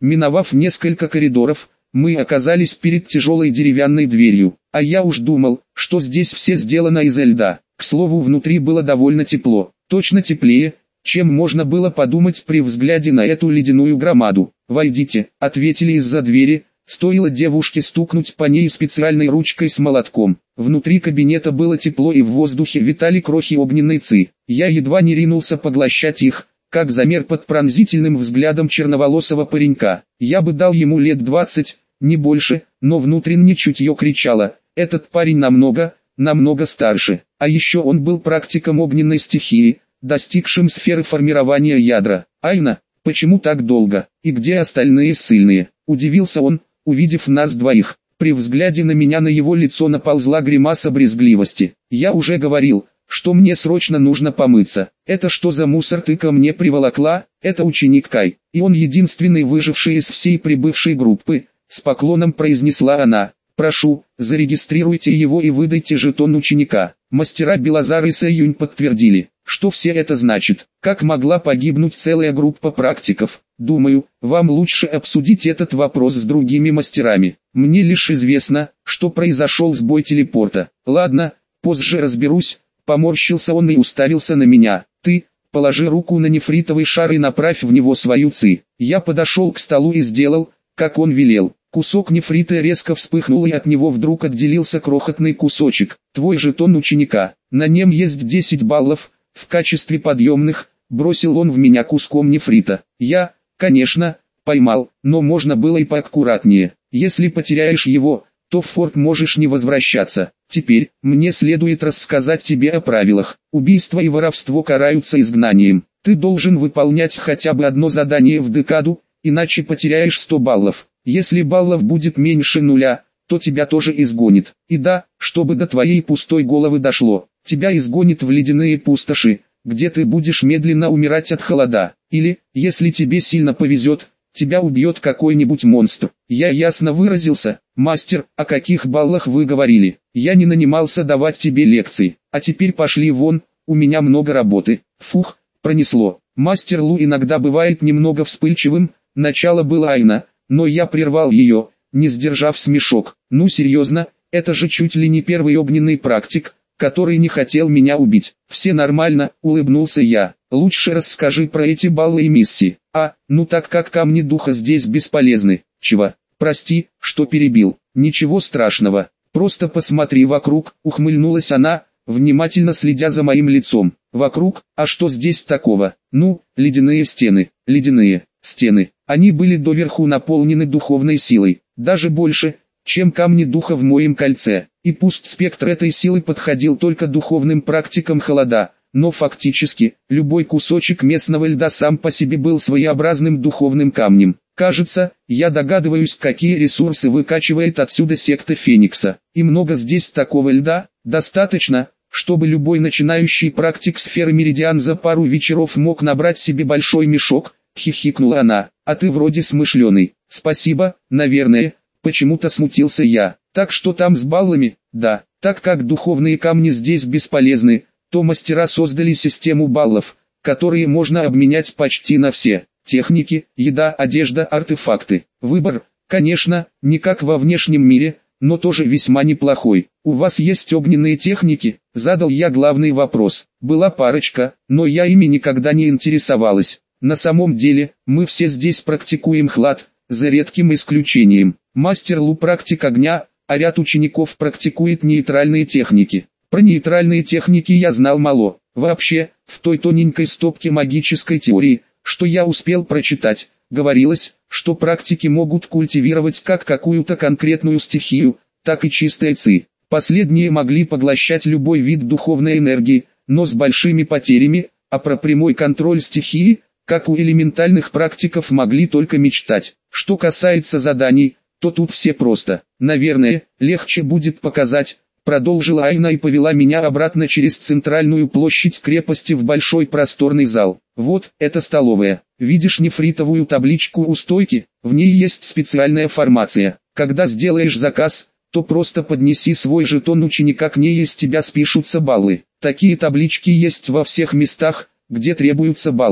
Миновав несколько коридоров, мы оказались перед тяжелой деревянной дверью, а я уж думал, что здесь все сделано из льда. К слову, внутри было довольно тепло, точно теплее, чем можно было подумать при взгляде на эту ледяную громаду. «Войдите», — ответили из-за двери, стоило девушке стукнуть по ней специальной ручкой с молотком. Внутри кабинета было тепло и в воздухе витали крохи огненной ци. Я едва не ринулся поглощать их, как замер под пронзительным взглядом черноволосого паренька. Я бы дал ему лет 20, не больше, но внутренне чутье кричало: этот парень намного старше. А еще он был практиком огненной стихии, достигшим сферы формирования ядра. «Айна, почему так долго? И где остальные ссыльные?» — удивился он, увидев нас двоих. При взгляде на меня на его лицо наползла гримаса брезгливости. «Я уже говорил, что мне срочно нужно помыться. Это что за мусор ты ко мне приволокла?» «Это ученик Кай, и он единственный выживший из всей прибывшей группы», — с поклоном произнесла она. «Прошу, зарегистрируйте его и выдайте жетон ученика». Мастера Белозар и Сэюнь подтвердили. «Что все это значит? Как могла погибнуть целая группа практиков? Думаю, вам лучше обсудить этот вопрос с другими мастерами. Мне лишь известно, что произошел сбой телепорта. Ладно, позже разберусь». Поморщился он и уставился на меня. «Ты, положи руку на нефритовый шар и направь в него свою ци». Я подошел к столу и сделал, как он велел. Кусок нефрита резко вспыхнул, и от него вдруг отделился крохотный кусочек. «Твой жетон ученика. На нем есть 10 баллов. В качестве подъемных», — бросил он в меня куском нефрита. Я, конечно, поймал, но можно было и поаккуратнее. «Если потеряешь его, то в форт можешь не возвращаться. Теперь, мне следует рассказать тебе о правилах. Убийство и воровство караются изгнанием. Ты должен выполнять хотя бы одно задание в декаду, иначе потеряешь 100 баллов. Если баллов будет меньше 0, то тебя тоже изгонит. И да, чтобы до твоей пустой головы дошло, тебя изгонит в ледяные пустоши, где ты будешь медленно умирать от холода. Или, если тебе сильно повезет, тебя убьет какой-нибудь монстр». Я ясно выразился. «Мастер, о каких баллах вы говорили? Я не нанимался давать тебе лекции. А теперь пошли вон, у меня много работы». Фух, пронесло. Мастер Лу иногда бывает немного вспыльчивым. Начало было Айна, но я прервал ее, не сдержав смешок. «Ну серьезно, это же чуть ли не первый огненный практик, который не хотел меня убить». «Все нормально», — улыбнулся я. «Лучше расскажи про эти баллы и миссии». Ну так как камни духа здесь бесполезны». «Чего? Прости, что перебил». «Ничего страшного, просто посмотри вокруг», — ухмыльнулась она, внимательно следя за моим лицом. «Вокруг? А что здесь такого?» «Ну, ледяные стены». «Ледяные стены». Они были доверху наполнены духовной силой, даже больше, чем камни духа в моем кольце. И пусть спектр этой силы подходил только духовным практикам холода, но фактически, любой кусочек местного льда сам по себе был своеобразным духовным камнем. Кажется, я догадываюсь, какие ресурсы выкачивает отсюда секта Феникса. И много здесь такого льда, достаточно, чтобы любой начинающий практик сферы Меридиан за пару вечеров мог набрать себе большой мешок, хихикнула она. «А ты вроде смышленый». «Спасибо, наверное», почему-то смутился я. «Так что там с баллами?» «Да, так как духовные камни здесь бесполезны, то мастера создали систему баллов, которые можно обменять почти на все. Техники, еда, одежда, артефакты. Выбор, конечно, не как во внешнем мире, но тоже весьма неплохой. У вас есть огненные техники?» Задал я главный вопрос. Была парочка, но я ими никогда не интересовалась. На самом деле, мы все здесь практикуем хлад, за редким исключением. Мастер Лу практик огня, а ряд учеников практикует нейтральные техники. Про нейтральные техники я знал мало. Вообще, в той тоненькой стопке магической теории, что я успел прочитать, говорилось, что практики могут культивировать как какую-то конкретную стихию, так и чистые ци. Последние могли поглощать любой вид духовной энергии, но с большими потерями, а про прямой контроль стихии, как у элементальных практиков, могли только мечтать. Что касается заданий, то тут все просто. «Наверное, легче будет показать», — продолжила Айна и повела меня обратно через центральную площадь крепости в большой просторный зал. «Вот, это столовая. Видишь нефритовую табличку у стойки? В ней есть специальная формация. Когда сделаешь заказ, то просто поднеси свой жетон ученика, к ней из тебя спишутся баллы. Такие таблички есть во всех местах, где требуются баллы.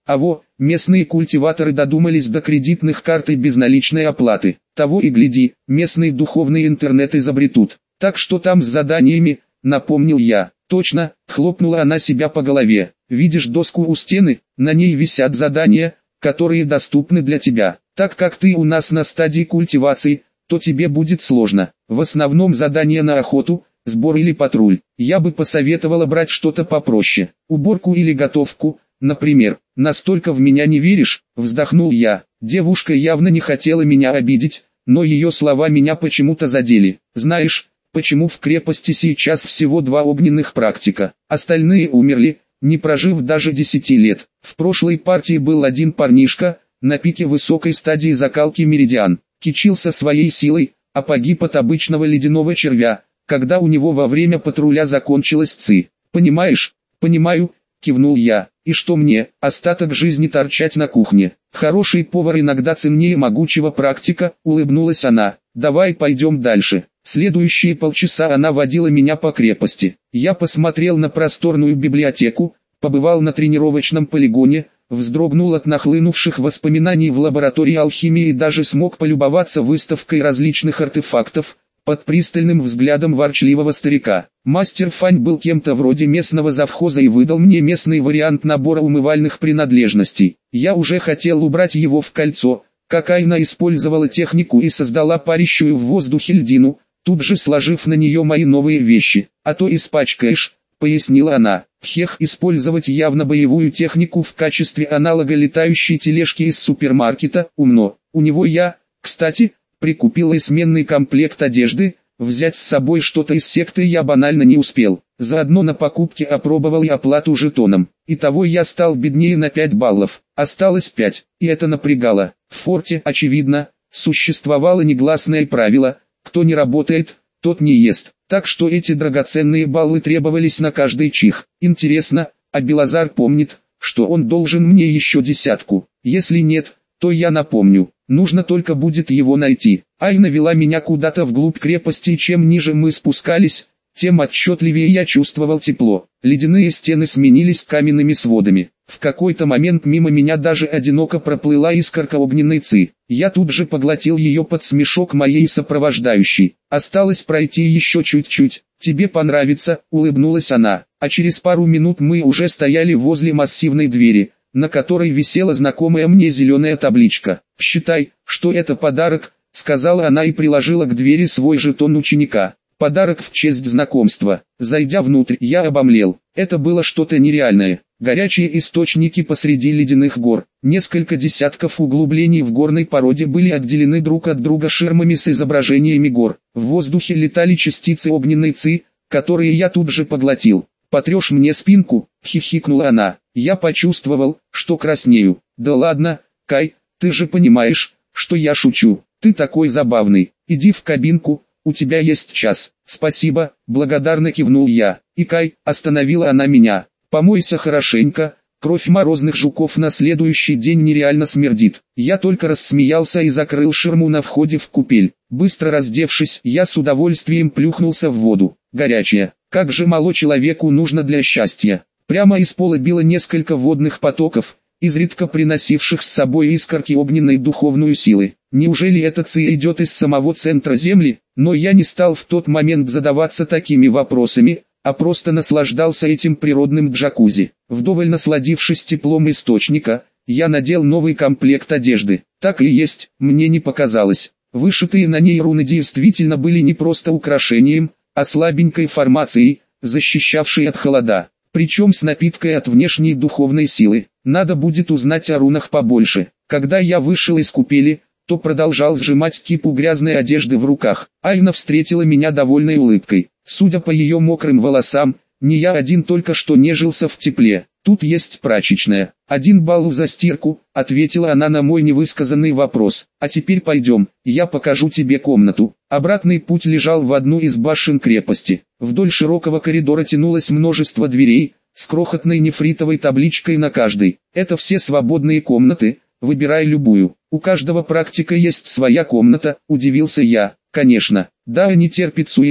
Местные культиваторы додумались до кредитных карт и безналичной оплаты. Того и гляди, местный духовный интернет изобретут. Так что там с заданиями, напомнил я. Точно, хлопнула она себя по голове. Видишь доску у стены, на ней висят задания, которые доступны для тебя. Так как ты у нас на стадии культивации, то тебе будет сложно. В основном задания на охоту, сбор или патруль. Я бы посоветовала брать что-то попроще. Уборку или готовку, например. Настолько в меня не веришь, вздохнул я. Девушка явно не хотела меня обидеть, но ее слова меня почему-то задели. Знаешь, почему в крепости сейчас всего 2 огненных практика? Остальные умерли, не прожив даже 10 лет. В прошлой партии был один парнишка, на пике высокой стадии закалки меридиан. Кичился своей силой, а погиб от обычного ледяного червя, когда у него во время патруля закончилась ЦИ. Понимаешь? Понимаю, кивнул я. И что мне, остаток жизни торчать на кухне? Хороший повар иногда ценнее могучего практика, улыбнулась она. Давай пойдем дальше. Следующие полчаса она водила меня по крепости. Я посмотрел на просторную библиотеку, побывал на тренировочном полигоне, вздрогнул от нахлынувших воспоминаний в лаборатории алхимии и даже смог полюбоваться выставкой различных артефактов, под пристальным взглядом ворчливого старика. Мастер Фань был кем-то вроде местного завхоза и выдал мне местный вариант набора умывальных принадлежностей. Я уже хотел убрать его в кольцо, как Айна использовала технику и создала парящую в воздухе льдину, тут же сложив на нее мои новые вещи. «А то испачкаешь», — пояснила она. Хех, использовать явно боевую технику в качестве аналога летающей тележки из супермаркета, умно. У него я, кстати, прикупил и сменный комплект одежды, взять с собой что-то из секты я банально не успел. Заодно на покупке опробовал и оплату жетоном. Итого я стал беднее на 5 баллов, осталось 5, и это напрягало. В форте, очевидно, существовало негласное правило: кто не работает, тот не ест. Так что эти драгоценные баллы требовались на каждый чих. Интересно, а Белозар помнит, что он должен мне еще 10? Если нет, то я напомню. Нужно только будет его найти. Айна вела меня куда-то вглубь крепости, и чем ниже мы спускались, тем отчетливее я чувствовал тепло. Ледяные стены сменились каменными сводами. В какой-то момент мимо меня даже одиноко проплыла искорка огненной ци. Я тут же поглотил ее под смешок моей сопровождающей. Осталось пройти еще чуть-чуть. «Тебе понравится», — улыбнулась она. А через пару минут мы уже стояли возле массивной двери, на которой висела знакомая мне зеленая табличка. «Считай, что это подарок», — сказала она и приложила к двери свой жетон ученика. Подарок в честь знакомства. Зайдя внутрь, я обомлел. Это было что-то нереальное. Горячие источники посреди ледяных гор. Несколько десятков углублений в горной породе были отделены друг от друга ширмами с изображениями гор. В воздухе летали частицы огненной ци, которые я тут же поглотил. «Потрешь мне спинку?» — хихикнула она. Я почувствовал, что краснею. «Да ладно, Кай, ты же понимаешь, что я шучу. Ты такой забавный. Иди в кабинку, у тебя есть час». «Спасибо», — благодарно кивнул я. «И Кай», — остановила она меня. «Помойся хорошенько, кровь морозных жуков на следующий день нереально смердит». Я только рассмеялся и закрыл ширму на входе в купель. Быстро раздевшись, я с удовольствием плюхнулся в воду. Горячая. Как же мало человеку нужно для счастья. Прямо из пола било несколько водных потоков, изредка приносивших с собой искорки огненной духовной силы. Неужели эта ци идет из самого центра Земли? Но я не стал в тот момент задаваться такими вопросами, а просто наслаждался этим природным джакузи. Вдоволь насладившись теплом источника, я надел новый комплект одежды. Так и есть, мне не показалось. Вышитые на ней руны действительно были не просто украшением, а слабенькой формацией, защищавшей от холода. Причем с напиткой от внешней духовной силы. Надо будет узнать о рунах побольше. Когда я вышел из купели, то продолжал сжимать кипу грязной одежды в руках. Айна встретила меня довольной улыбкой. Судя по ее мокрым волосам, не я один только что нежился в тепле. «Тут есть прачечная. 1 балл за стирку», — ответила она на мой невысказанный вопрос. «А теперь пойдем, я покажу тебе комнату». Обратный путь лежал в одну из башен крепости. Вдоль широкого коридора тянулось множество дверей, с крохотной нефритовой табличкой на каждой. «Это все свободные комнаты, выбирай любую». «У каждого практика есть своя комната», — удивился я. «Конечно, да, не терпит суеты»,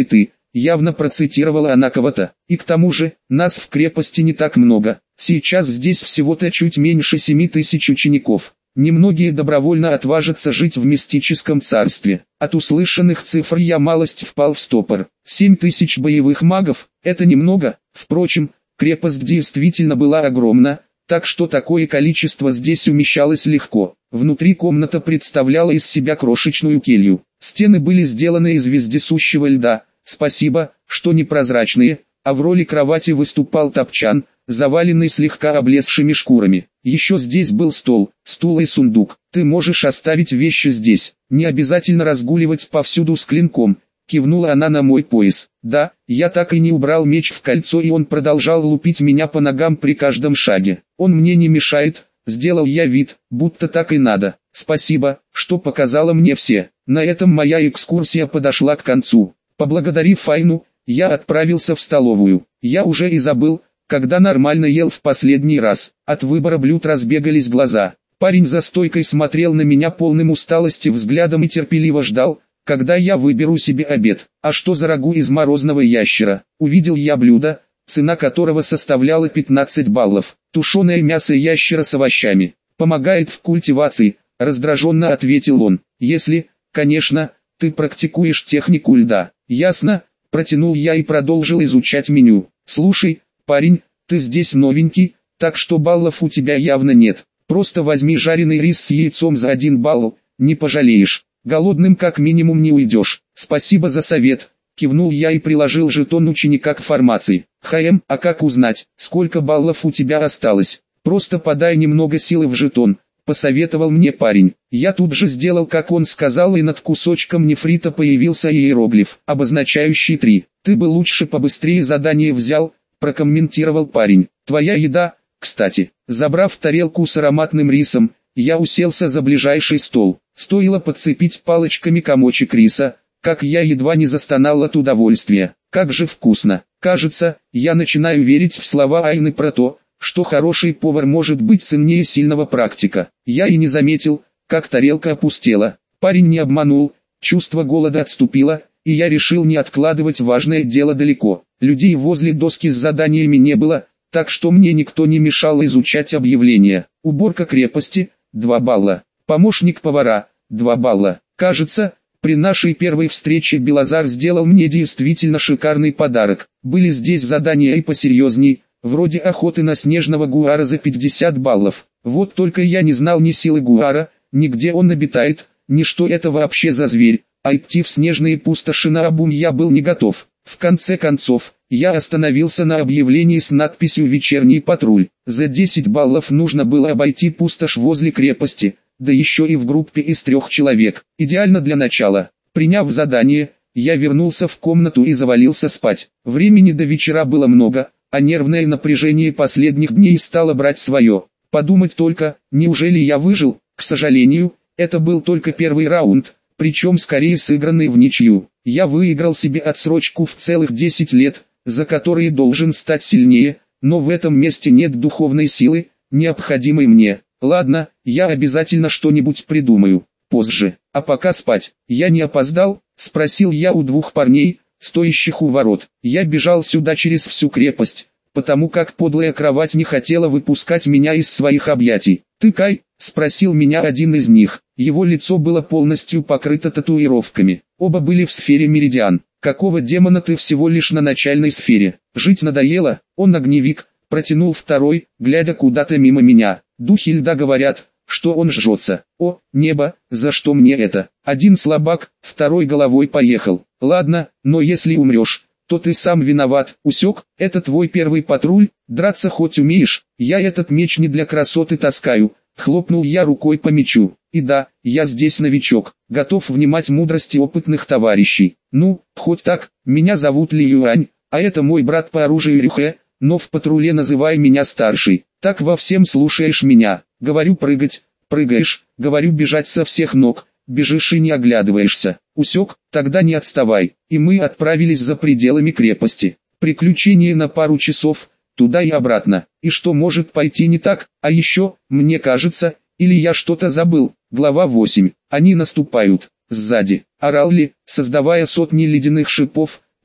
явно процитировала она кого-то. И к тому же, нас в крепости не так много, сейчас здесь всего-то чуть меньше 7000 учеников. Немногие добровольно отважатся жить в мистическом царстве. От услышанных цифр я малость впал в стопор. 7000 боевых магов – это немного. Впрочем, крепость действительно была огромна, так что такое количество здесь умещалось легко. Внутри комната представляла из себя крошечную келью. Стены были сделаны из вездесущего льда, спасибо, что не прозрачные, а в роли кровати выступал топчан, заваленный слегка облезшими шкурами. Еще здесь был стол, стул и сундук. Ты можешь оставить вещи здесь, не обязательно разгуливать повсюду с клинком. Кивнула она на мой пояс. Да, я так и не убрал меч в кольцо, и он продолжал лупить меня по ногам при каждом шаге. Он мне не мешает, сделал я вид, будто так и надо. Спасибо, что показала мне все. На этом моя экскурсия подошла к концу. Поблагодарив Файну, я отправился в столовую. Я уже и забыл, когда нормально ел в последний раз. От выбора блюд разбегались глаза. Парень за стойкой смотрел на меня полным усталости взглядом и терпеливо ждал, когда я выберу себе обед. А что за рагу из морозного ящера? Увидел я блюдо, цена которого составляла 15 баллов. Тушеное мясо ящера с овощами. Помогает в культивации, раздраженно ответил он. Если, конечно, ты практикуешь технику льда. Ясно, протянул я и продолжил изучать меню. Слушай, парень, ты здесь новенький, так что баллов у тебя явно нет. Просто возьми жареный рис с яйцом за 1 балл, не пожалеешь. Голодным как минимум не уйдешь. Спасибо за совет, кивнул я и приложил жетон ученика к формации. А как узнать, сколько баллов у тебя осталось? Просто подай немного силы в жетон, посоветовал мне парень. Я тут же сделал, как он сказал, и над кусочком нефрита появился иероглиф, обозначающий 3. Ты бы лучше побыстрее задание взял, прокомментировал парень. Твоя еда, кстати. Забрав тарелку с ароматным рисом, я уселся за ближайший стол. Стоило подцепить палочками комочек риса, как я едва не застонал от удовольствия. Как же вкусно. Кажется, я начинаю верить в слова Айны про то, что хороший повар может быть ценнее сильного практика. Я и не заметил, как тарелка опустела. Парень не обманул, чувство голода отступило, и я решил не откладывать важное дело далеко. Людей возле доски с заданиями не было, так что мне никто не мешал изучать объявления. Уборка крепости – 2 балла. Помощник повара – 2 балла. Кажется, при нашей первой встрече Белозар сделал мне действительно шикарный подарок. Были здесь задания и посерьезней, вроде охоты на снежного гуара за 50 баллов. Вот только я не знал ни силы гуара, ни где он обитает, ни что это вообще за зверь, а идти в снежные пустоши наобум я был не готов. В конце концов, я остановился на объявлении с надписью «Вечерний патруль». За 10 баллов нужно было обойти пустошь возле крепости, да еще и в группе из 3 человек. Идеально для начала. Приняв задание, я вернулся в комнату и завалился спать. Времени до вечера было много, а нервное напряжение последних дней стало брать свое. Подумать только, неужели я выжил? К сожалению, это был только первый раунд, причем скорее сыгранный в ничью. Я выиграл себе отсрочку в целых 10 лет, за которые должен стать сильнее, но в этом месте нет духовной силы, необходимой мне. Ладно, я обязательно что-нибудь придумаю, позже. А пока спать. Я не опоздал? Спросил я у 2 парней, стоящих у ворот. Я бежал сюда через всю крепость, потому как подлая кровать не хотела выпускать меня из своих объятий. «Ты Кай?» – спросил меня один из них. Его лицо было полностью покрыто татуировками. Оба были в сфере Меридиан. «Какого демона ты всего лишь на начальной сфере? Жить надоело?» Он огневик, протянул второй, глядя куда-то мимо меня. «Духи льда говорят, что он жжется. О, небо, за что мне это?» Один слабак, второй головой поехал. «Ладно, но если умрешь, то ты сам виноват. Усек, это твой первый патруль, драться хоть умеешь? Я этот меч не для красоты таскаю». Хлопнул я рукой по мечу. И да, я здесь новичок, готов внимать мудрости опытных товарищей. Ну, хоть так, меня зовут Ли Юань, а это мой брат по оружию Рюхэ, но в патруле называй меня старший. Так во всем слушаешь меня. Говорю прыгать, прыгаешь, говорю бежать со всех ног, бежишь и не оглядываешься. Усек, тогда не отставай. И мы отправились за пределами крепости. Приключение на пару часов, туда и обратно. И что может пойти не так? А еще, мне кажется, или я что-то забыл. Глава 8. Они наступают. Сзади. Орал Ли, создавая сотни ледяных шипов,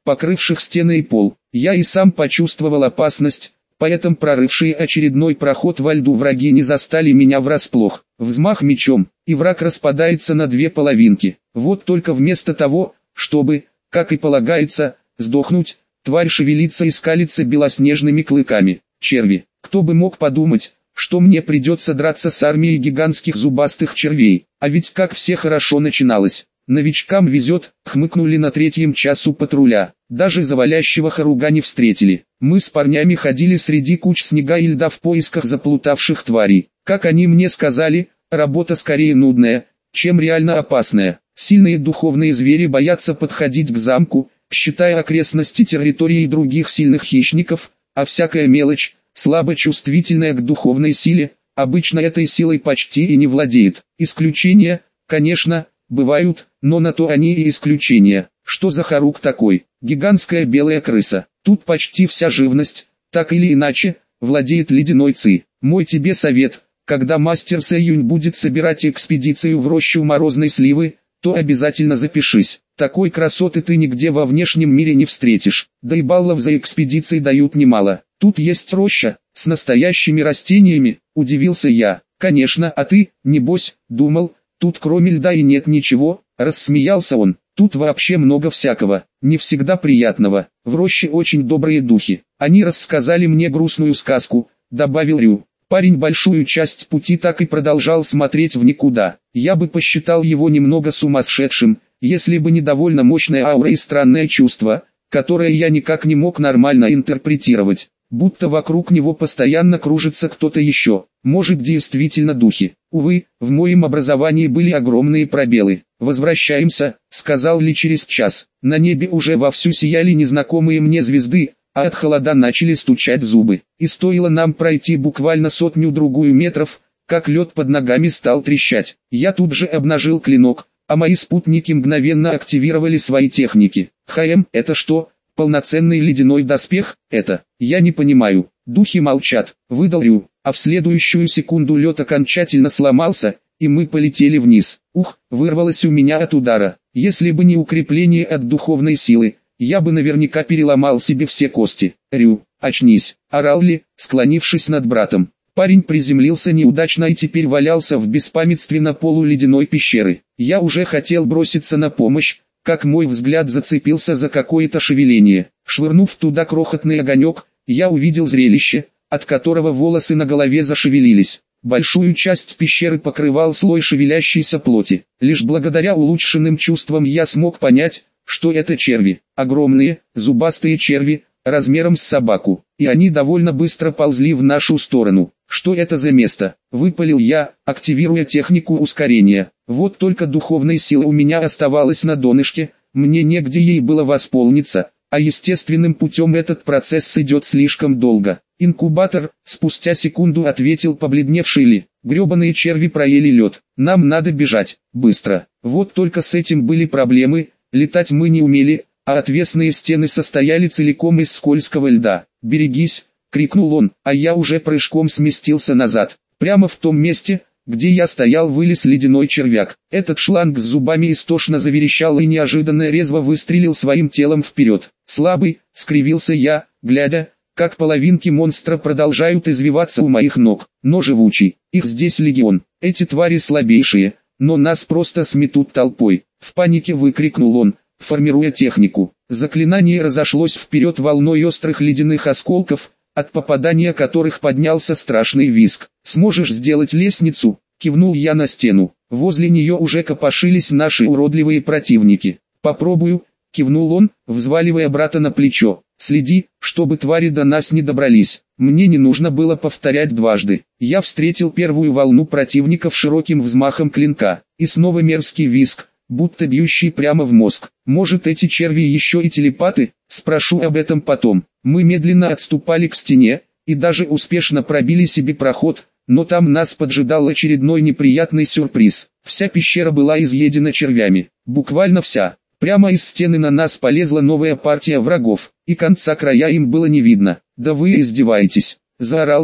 покрывших стены и пол. Я и сам почувствовал опасность, поэтому прорывшие очередной проход во льду враги не застали меня врасплох. Взмах мечом, и враг распадается на две половинки. Вот только вместо того, чтобы, как и полагается, сдохнуть, тварь шевелится и скалится белоснежными клыками. Черви. Кто бы мог подумать, что мне придется драться с армией гигантских зубастых червей. А ведь как все хорошо начиналось. Новичкам везет, хмыкнули на третьем часу патруля. Даже завалящего Харуга не встретили. Мы с парнями ходили среди куч снега и льда в поисках заплутавших тварей. Как они мне сказали, работа скорее нудная, чем реально опасная. Сильные духовные звери боятся подходить к замку, считая окрестности территорией других сильных хищников, а всякая мелочь, слабо чувствительная к духовной силе, обычно этой силой почти и не владеет. Исключения, конечно, бывают, но на то они и исключения. Что за Харук такой? Гигантская белая крыса. Тут почти вся живность, так или иначе, владеет ледяной ци. Мой тебе совет, когда мастер Сэйюнь будет собирать экспедицию в рощу морозной сливы, то обязательно запишись. Такой красоты ты нигде во внешнем мире не встретишь. Да и баллов за экспедиции дают немало. Тут есть роща, с настоящими растениями, удивился я. Конечно, а ты, небось, думал, тут кроме льда и нет ничего, рассмеялся он. Тут вообще много всякого, не всегда приятного. В роще очень добрые духи. Они рассказали мне грустную сказку, добавил Рю. Парень большую часть пути так и продолжал смотреть в никуда. Я бы посчитал его немного сумасшедшим, если бы не довольно мощная аура и странное чувство, которое я никак не мог нормально интерпретировать. Будто вокруг него постоянно кружится кто-то еще. Может, действительно духи. Увы, в моем образовании были огромные пробелы. «Возвращаемся», — сказал Ли через час. На небе уже вовсю сияли незнакомые мне звезды, а от холода начали стучать зубы. И стоило нам пройти буквально сотню-другую метров, как лед под ногами стал трещать. Я тут же обнажил клинок, а мои спутники мгновенно активировали свои техники. Это что, полноценный ледяной доспех? Это, я не понимаю. Духи молчат, выдал Рю, а в следующую секунду лед окончательно сломался, и мы полетели вниз. Ух, вырвалось у меня от удара. Если бы не укрепление от духовной силы, я бы наверняка переломал себе все кости. Рю, очнись, орал Ли, склонившись над братом. Парень приземлился неудачно и теперь валялся в беспамятстве на полу ледяной пещеры. Я уже хотел броситься на помощь, как мой взгляд зацепился за какое-то шевеление. Швырнув туда крохотный огонек, я увидел зрелище, от которого волосы на голове зашевелились. Большую часть пещеры покрывал слой шевелящейся плоти. Лишь благодаря улучшенным чувствам я смог понять, что это черви. Огромные, зубастые черви, размером с собаку. И они довольно быстро ползли в нашу сторону. Что это за место? Выпалил я, активируя технику ускорения. Вот только духовной силы у меня оставалось на донышке, мне негде ей было восполниться, а естественным путем этот процесс идет слишком долго. Инкубатор, спустя секунду ответил побледневший Ли. Гребаные черви проели лед. Нам надо бежать, быстро. Вот только с этим были проблемы, летать мы не умели, а отвесные стены состояли целиком из скользкого льда. «Берегись!» — крикнул он, а я уже прыжком сместился назад. Прямо в том месте, где я стоял, вылез ледяной червяк. Этот шланг с зубами истошно заверещал и неожиданно резво выстрелил своим телом вперед. «Слабый!» — скривился я, глядя, как половинки монстра продолжают извиваться у моих ног. Но живучий, их здесь легион. Эти твари слабейшие, но нас просто сметут толпой. В панике выкрикнул он, формируя технику. Заклинание разошлось вперед волной острых ледяных осколков, от попадания которых поднялся страшный визг. «Сможешь сделать лестницу?» — кивнул я на стену. Возле нее уже копошились наши уродливые противники. «Попробую», — кивнул он, взваливая брата на плечо. «Следи, чтобы твари до нас не добрались». Мне не нужно было повторять дважды. Я встретил первую волну противников широким взмахом клинка. И снова мерзкий визг, будто бьющий прямо в мозг. «Может, эти черви еще и телепаты?» Спрошу об этом потом. Мы медленно отступали к стене, и даже успешно пробили себе проход, но там нас поджидал очередной неприятный сюрприз. Вся пещера была изъедена червями. Буквально вся. Прямо из стены на нас полезла новая партия врагов, и конца края им было не видно. «Да вы издеваетесь!» — заорал Ли,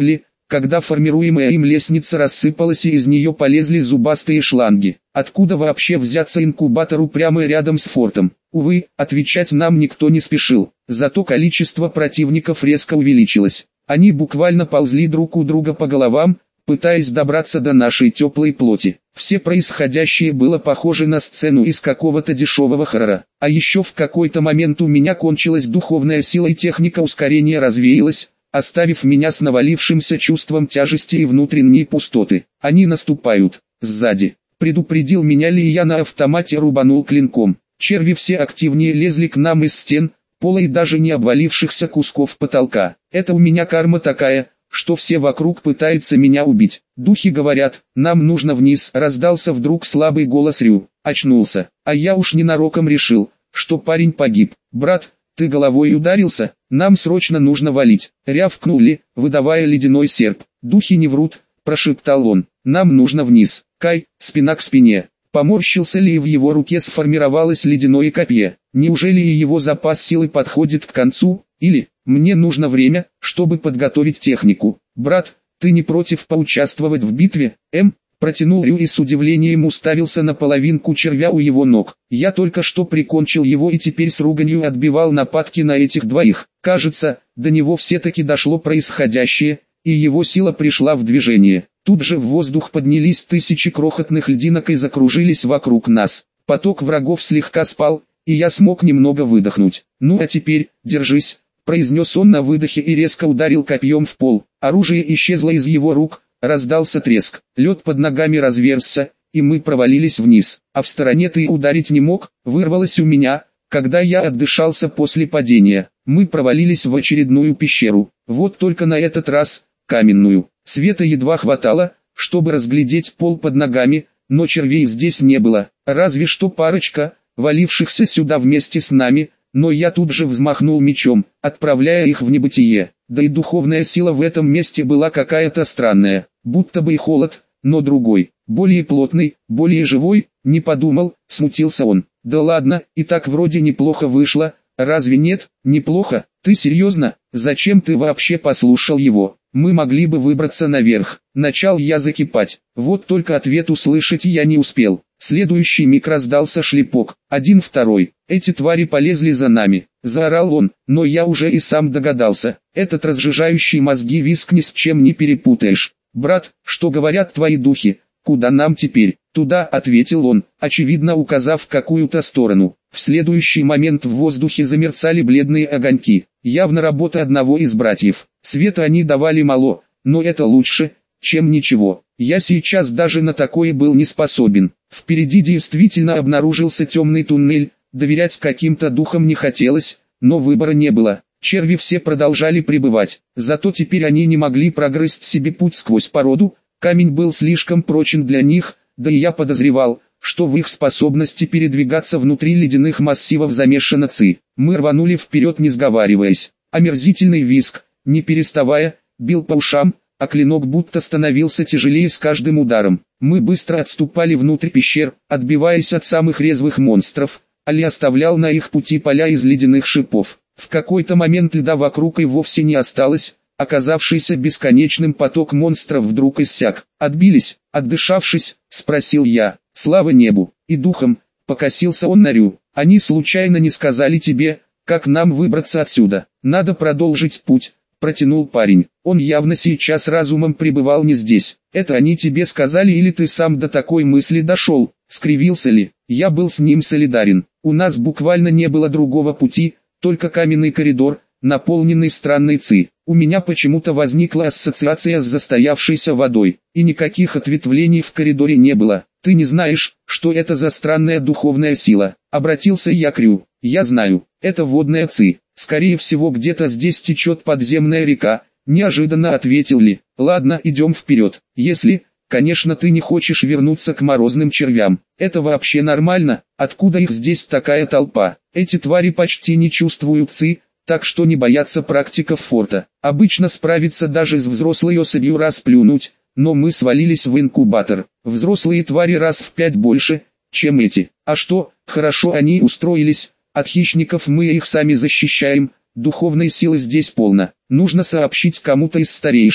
когда формируемая им лестница рассыпалась и из нее полезли зубастые шланги. Откуда вообще взяться инкубатору прямо рядом с фортом? Увы, отвечать нам никто не спешил, зато количество противников резко увеличилось. Они буквально ползли друг у друга по головам, пытаясь добраться до нашей теплой плоти. Все происходящее было похоже на сцену из какого-то дешевого хоррора. А еще в какой-то момент у меня кончилась духовная сила и техника ускорения развеялась, оставив меня с навалившимся чувством тяжести и внутренней пустоты. Они наступают. Сзади. Предупредил меня ли, и я на автомате рубанул клинком. Черви все активнее лезли к нам из стен, пола и даже не обвалившихся кусков потолка. Это у меня карма такая, что все вокруг пытаются меня убить. Духи говорят, нам нужно вниз. Раздался вдруг слабый голос Рю. Очнулся. А я уж ненароком решил, что парень погиб. Брат, ты головой ударился? Нам срочно нужно валить. Рявкнул Ли, выдавая ледяной серп. Духи не врут, прошептал он. Нам нужно вниз. Кай, спина к спине. Поморщился Ли, и в его руке сформировалось ледяное копье. Неужели и его запас силы подходит к концу? Или, мне нужно время, чтобы подготовить технику. Брат, ты не против поучаствовать в битве? Протянул Рю и с удивлением уставился на половинку червя у его ног. Я только что прикончил его и теперь с руганью отбивал нападки на этих двоих. Кажется, до него все-таки дошло происходящее, и его сила пришла в движение. Тут же в воздух поднялись тысячи крохотных льдинок и закружились вокруг нас. Поток врагов слегка спал, и я смог немного выдохнуть. Ну а теперь, держись, произнес он на выдохе и резко ударил копьем в пол. Оружие исчезло из его рук. Раздался треск, лед под ногами разверзся, и мы провалились вниз. А в стороне ты ударить не мог, вырвалось у меня, когда я отдышался после падения. Мы провалились в очередную пещеру, вот только на этот раз, каменную. Света едва хватало, чтобы разглядеть пол под ногами, но червей здесь не было, разве что парочка, валившихся сюда вместе с нами, но я тут же взмахнул мечом, отправляя их в небытие. Да и духовная сила в этом месте была какая-то странная, будто бы и холод, но другой, более плотный, более живой, не подумал, смутился он. Да ладно, и так вроде неплохо вышло, разве нет? Неплохо? Ты серьезно? Зачем ты вообще послушал его? Мы могли бы выбраться наверх. Начал я закипать, вот только ответ услышать я не успел. Следующий миг раздался шлепок, один второй, эти твари полезли за нами, заорал он, но я уже и сам догадался, этот разжижающий мозги визг ни с чем не перепутаешь. Брат, что говорят твои духи, куда нам теперь? Туда, ответил он, очевидно указав в какую-то сторону. В следующий момент в воздухе замерцали бледные огоньки, явно работа одного из братьев. Света они давали мало, но это лучше, чем ничего. Я сейчас даже на такое был не способен. Впереди действительно обнаружился темный туннель, доверять каким-то духам не хотелось, но выбора не было. Черви все продолжали пребывать, зато теперь они не могли прогрызть себе путь сквозь породу, камень был слишком прочен для них, да и я подозревал, что в их способности передвигаться внутри ледяных массивов замешана ци. Мы рванули вперед, не сговариваясь. Омерзительный визг, не переставая, бил по ушам, а клинок будто становился тяжелее с каждым ударом. Мы быстро отступали внутрь пещер, отбиваясь от самых резвых монстров, Али оставлял на их пути поля из ледяных шипов. В какой-то момент льда вокруг и вовсе не осталось, оказавшийся бесконечным поток монстров вдруг иссяк. «Отбились, отдышавшись?» — спросил я. «Слава небу и духам!» — покосился он на Рю. «Они случайно не сказали тебе, как нам выбраться отсюда? Надо продолжить путь», — протянул парень. Он явно сейчас разумом пребывал не здесь. «Это они тебе сказали или ты сам до такой мысли дошел?» — скривился Ли. Я был с ним солидарен. У нас буквально не было другого пути, только каменный коридор, наполненный странной ци. У меня почему-то возникла ассоциация с застоявшейся водой, и никаких ответвлений в коридоре не было. «Ты не знаешь, что это за странная духовная сила?» — обратился я к Рю. «Я знаю, это водная ци. Скорее всего где-то здесь течет подземная река», — неожиданно ответил Ли. «Ладно, идем вперед. Если, конечно, ты не хочешь вернуться к морозным червям. Это вообще нормально? Откуда их здесь такая толпа? Эти твари почти не чувствуют ци, так что не боятся практиков форта. Обычно справиться даже с взрослой особью раз плюнуть, но мы свалились в инкубатор. Взрослые твари раз в 5 больше, чем эти. А что, хорошо они устроились, от хищников мы их сами защищаем, духовной силы здесь полно. Нужно сообщить кому-то из старейшин».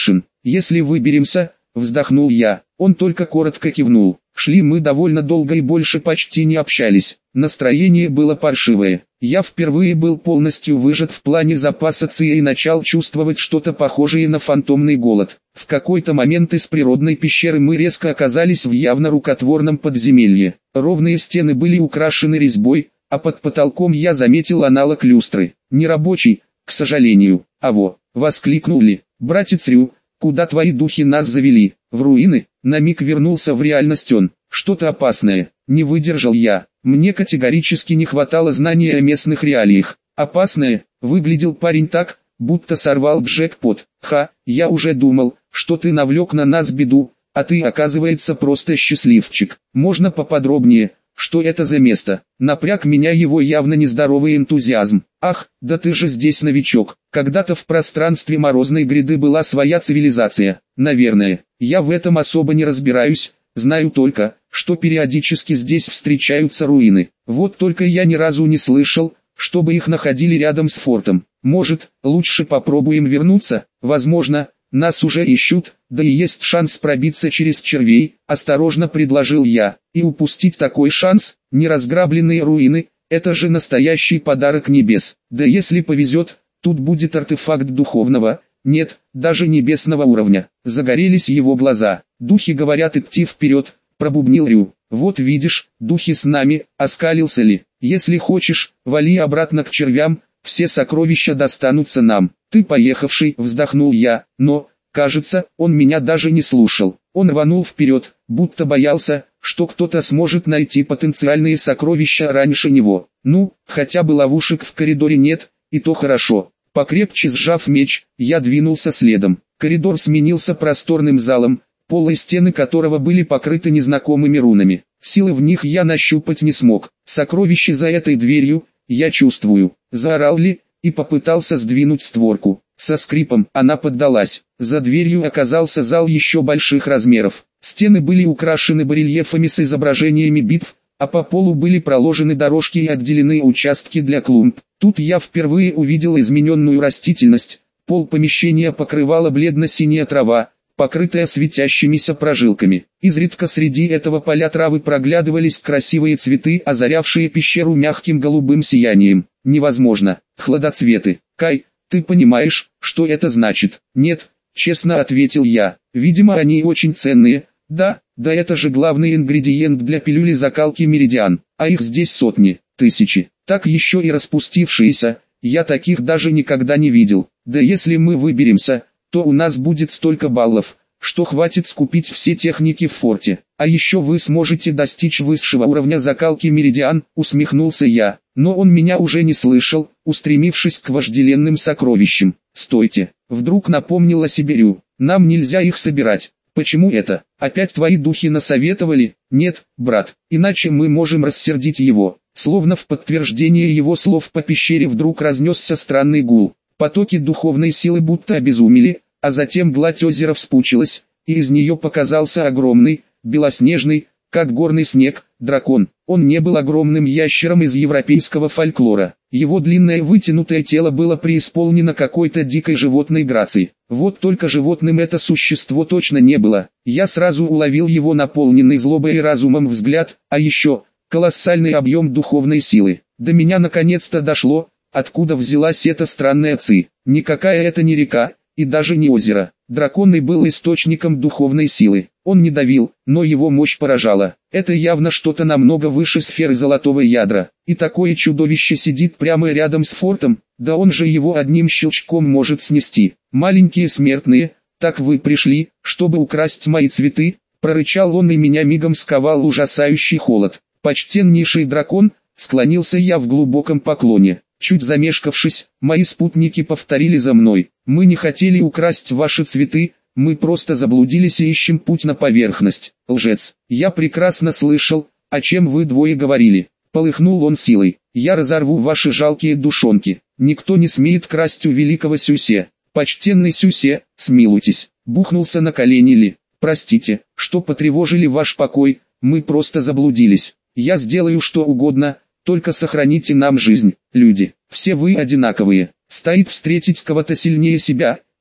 Если выберемся, вздохнул я. Он только коротко кивнул. Шли мы довольно долго и больше почти не общались. Настроение было паршивое. Я впервые был полностью выжат в плане запаса ЦИ и начал чувствовать что-то похожее на фантомный голод. В какой-то момент из природной пещеры мы резко оказались в явно рукотворном подземелье. Ровные стены были украшены резьбой, а под потолком я заметил аналог люстры. Не рабочий, к сожалению. Воскликнул Ли. Братец Рю, куда твои духи нас завели? В руины? На миг вернулся в реальность он. Что-то опасное. Не выдержал я. Мне категорически не хватало знания о местных реалиях. Опасное? Выглядел парень так, будто сорвал джекпот. Я уже думал, что ты навлек на нас беду, а ты, оказывается, просто счастливчик. Можно поподробнее? Что это за место? Напряг меня его явно нездоровый энтузиазм. Ах, да ты же здесь новичок. Когда-то в пространстве Морозной гряды была своя цивилизация. Наверное, я в этом особо не разбираюсь. Знаю только, что периодически здесь встречаются руины. Вот только я ни разу не слышал, чтобы их находили рядом с фортом. Может, лучше попробуем вернуться? Возможно, нас уже ищут, да и есть шанс пробиться через червей, осторожно предложил я. И упустить такой шанс, неразграбленные руины, это же настоящий подарок небес. Да если повезет, тут будет артефакт духовного, нет, даже небесного уровня. Загорелись его глаза. Духи говорят идти вперед, пробубнил Рю. Вот видишь, духи с нами, оскалился Ли. Если хочешь, вали обратно к червям, все сокровища достанутся нам. Ты поехавший, вздохнул я, но, кажется, он меня даже не слушал. Он рванул вперед, будто боялся, что кто-то сможет найти потенциальные сокровища раньше него. Ну, хотя бы ловушек в коридоре нет, и то хорошо. Покрепче сжав меч, я двинулся следом. Коридор сменился просторным залом, пол и стены которого были покрыты незнакомыми рунами. Силы в них я нащупать не смог. Сокровище за этой дверью, я чувствую. Заорал Ли, и попытался сдвинуть створку. Со скрипом она поддалась. За дверью оказался зал еще больших размеров. Стены были украшены барельефами с изображениями битв, а по полу были проложены дорожки и отделены участки для клумб. Тут я впервые увидел измененную растительность. Пол помещения покрывала бледно-синяя трава, покрытая светящимися прожилками. Изредка среди этого поля травы проглядывались красивые цветы, озарявшие пещеру мягким голубым сиянием. Невозможно. Хладоцветы. Кай, ты понимаешь, что это значит? Нет, честно ответил я. Видимо, они очень ценные. Да это же главный ингредиент для пилюли закалки меридиан. А их здесь сотни, тысячи. Так еще и распустившиеся. Я таких даже никогда не видел. Да если мы выберемся, то у нас будет столько баллов, что хватит скупить все техники в форте. А еще вы сможете достичь высшего уровня закалки меридиан, усмехнулся я. Но он меня уже не слышал, устремившись к вожделенным сокровищам. Стойте, вдруг напомнил о себе Рю. Нам нельзя их собирать. Почему это? Опять твои духи насоветовали? Нет, брат, иначе мы можем рассердить его. Словно в подтверждение его слов по пещере вдруг разнесся странный гул. Потоки духовной силы будто обезумели, а затем гладь озера вспучилась, и из нее показался огромный, белоснежный, как горный снег, дракон. Он не был огромным ящером из европейского фольклора. Его длинное вытянутое тело было преисполнено какой-то дикой животной грацией. Вот только животным это существо точно не было. Я сразу уловил его наполненный злобой и разумом взгляд, а еще колоссальный объем духовной силы. До меня наконец-то дошло, откуда взялась эта странная ци. Никакая это не река, и даже не озеро. Дракон и был источником духовной силы. Он не давил, но его мощь поражала. Это явно что-то намного выше сферы золотого ядра. И такое чудовище сидит прямо рядом с фортом, да он же его одним щелчком может снести. Маленькие смертные, так вы пришли, чтобы украсть мои цветы? Прорычал он, и меня мигом сковал ужасающий холод. Почтеннейший дракон, склонился я в глубоком поклоне. Чуть замешкавшись, мои спутники повторили за мной. Мы не хотели украсть ваши цветы, мы просто заблудились и ищем путь на поверхность. Лжец, я прекрасно слышал, о чем вы двое говорили. Полыхнул он силой. Я разорву ваши жалкие душонки. Никто не смеет красть у великого Сюсе. Почтенный Сюсе, смилуйтесь. Бухнулся на колени Ли. Простите, что потревожили ваш покой, мы просто заблудились. Я сделаю что угодно, только сохраните нам жизнь, люди. Все вы одинаковые. Стоит встретить кого-то сильнее себя,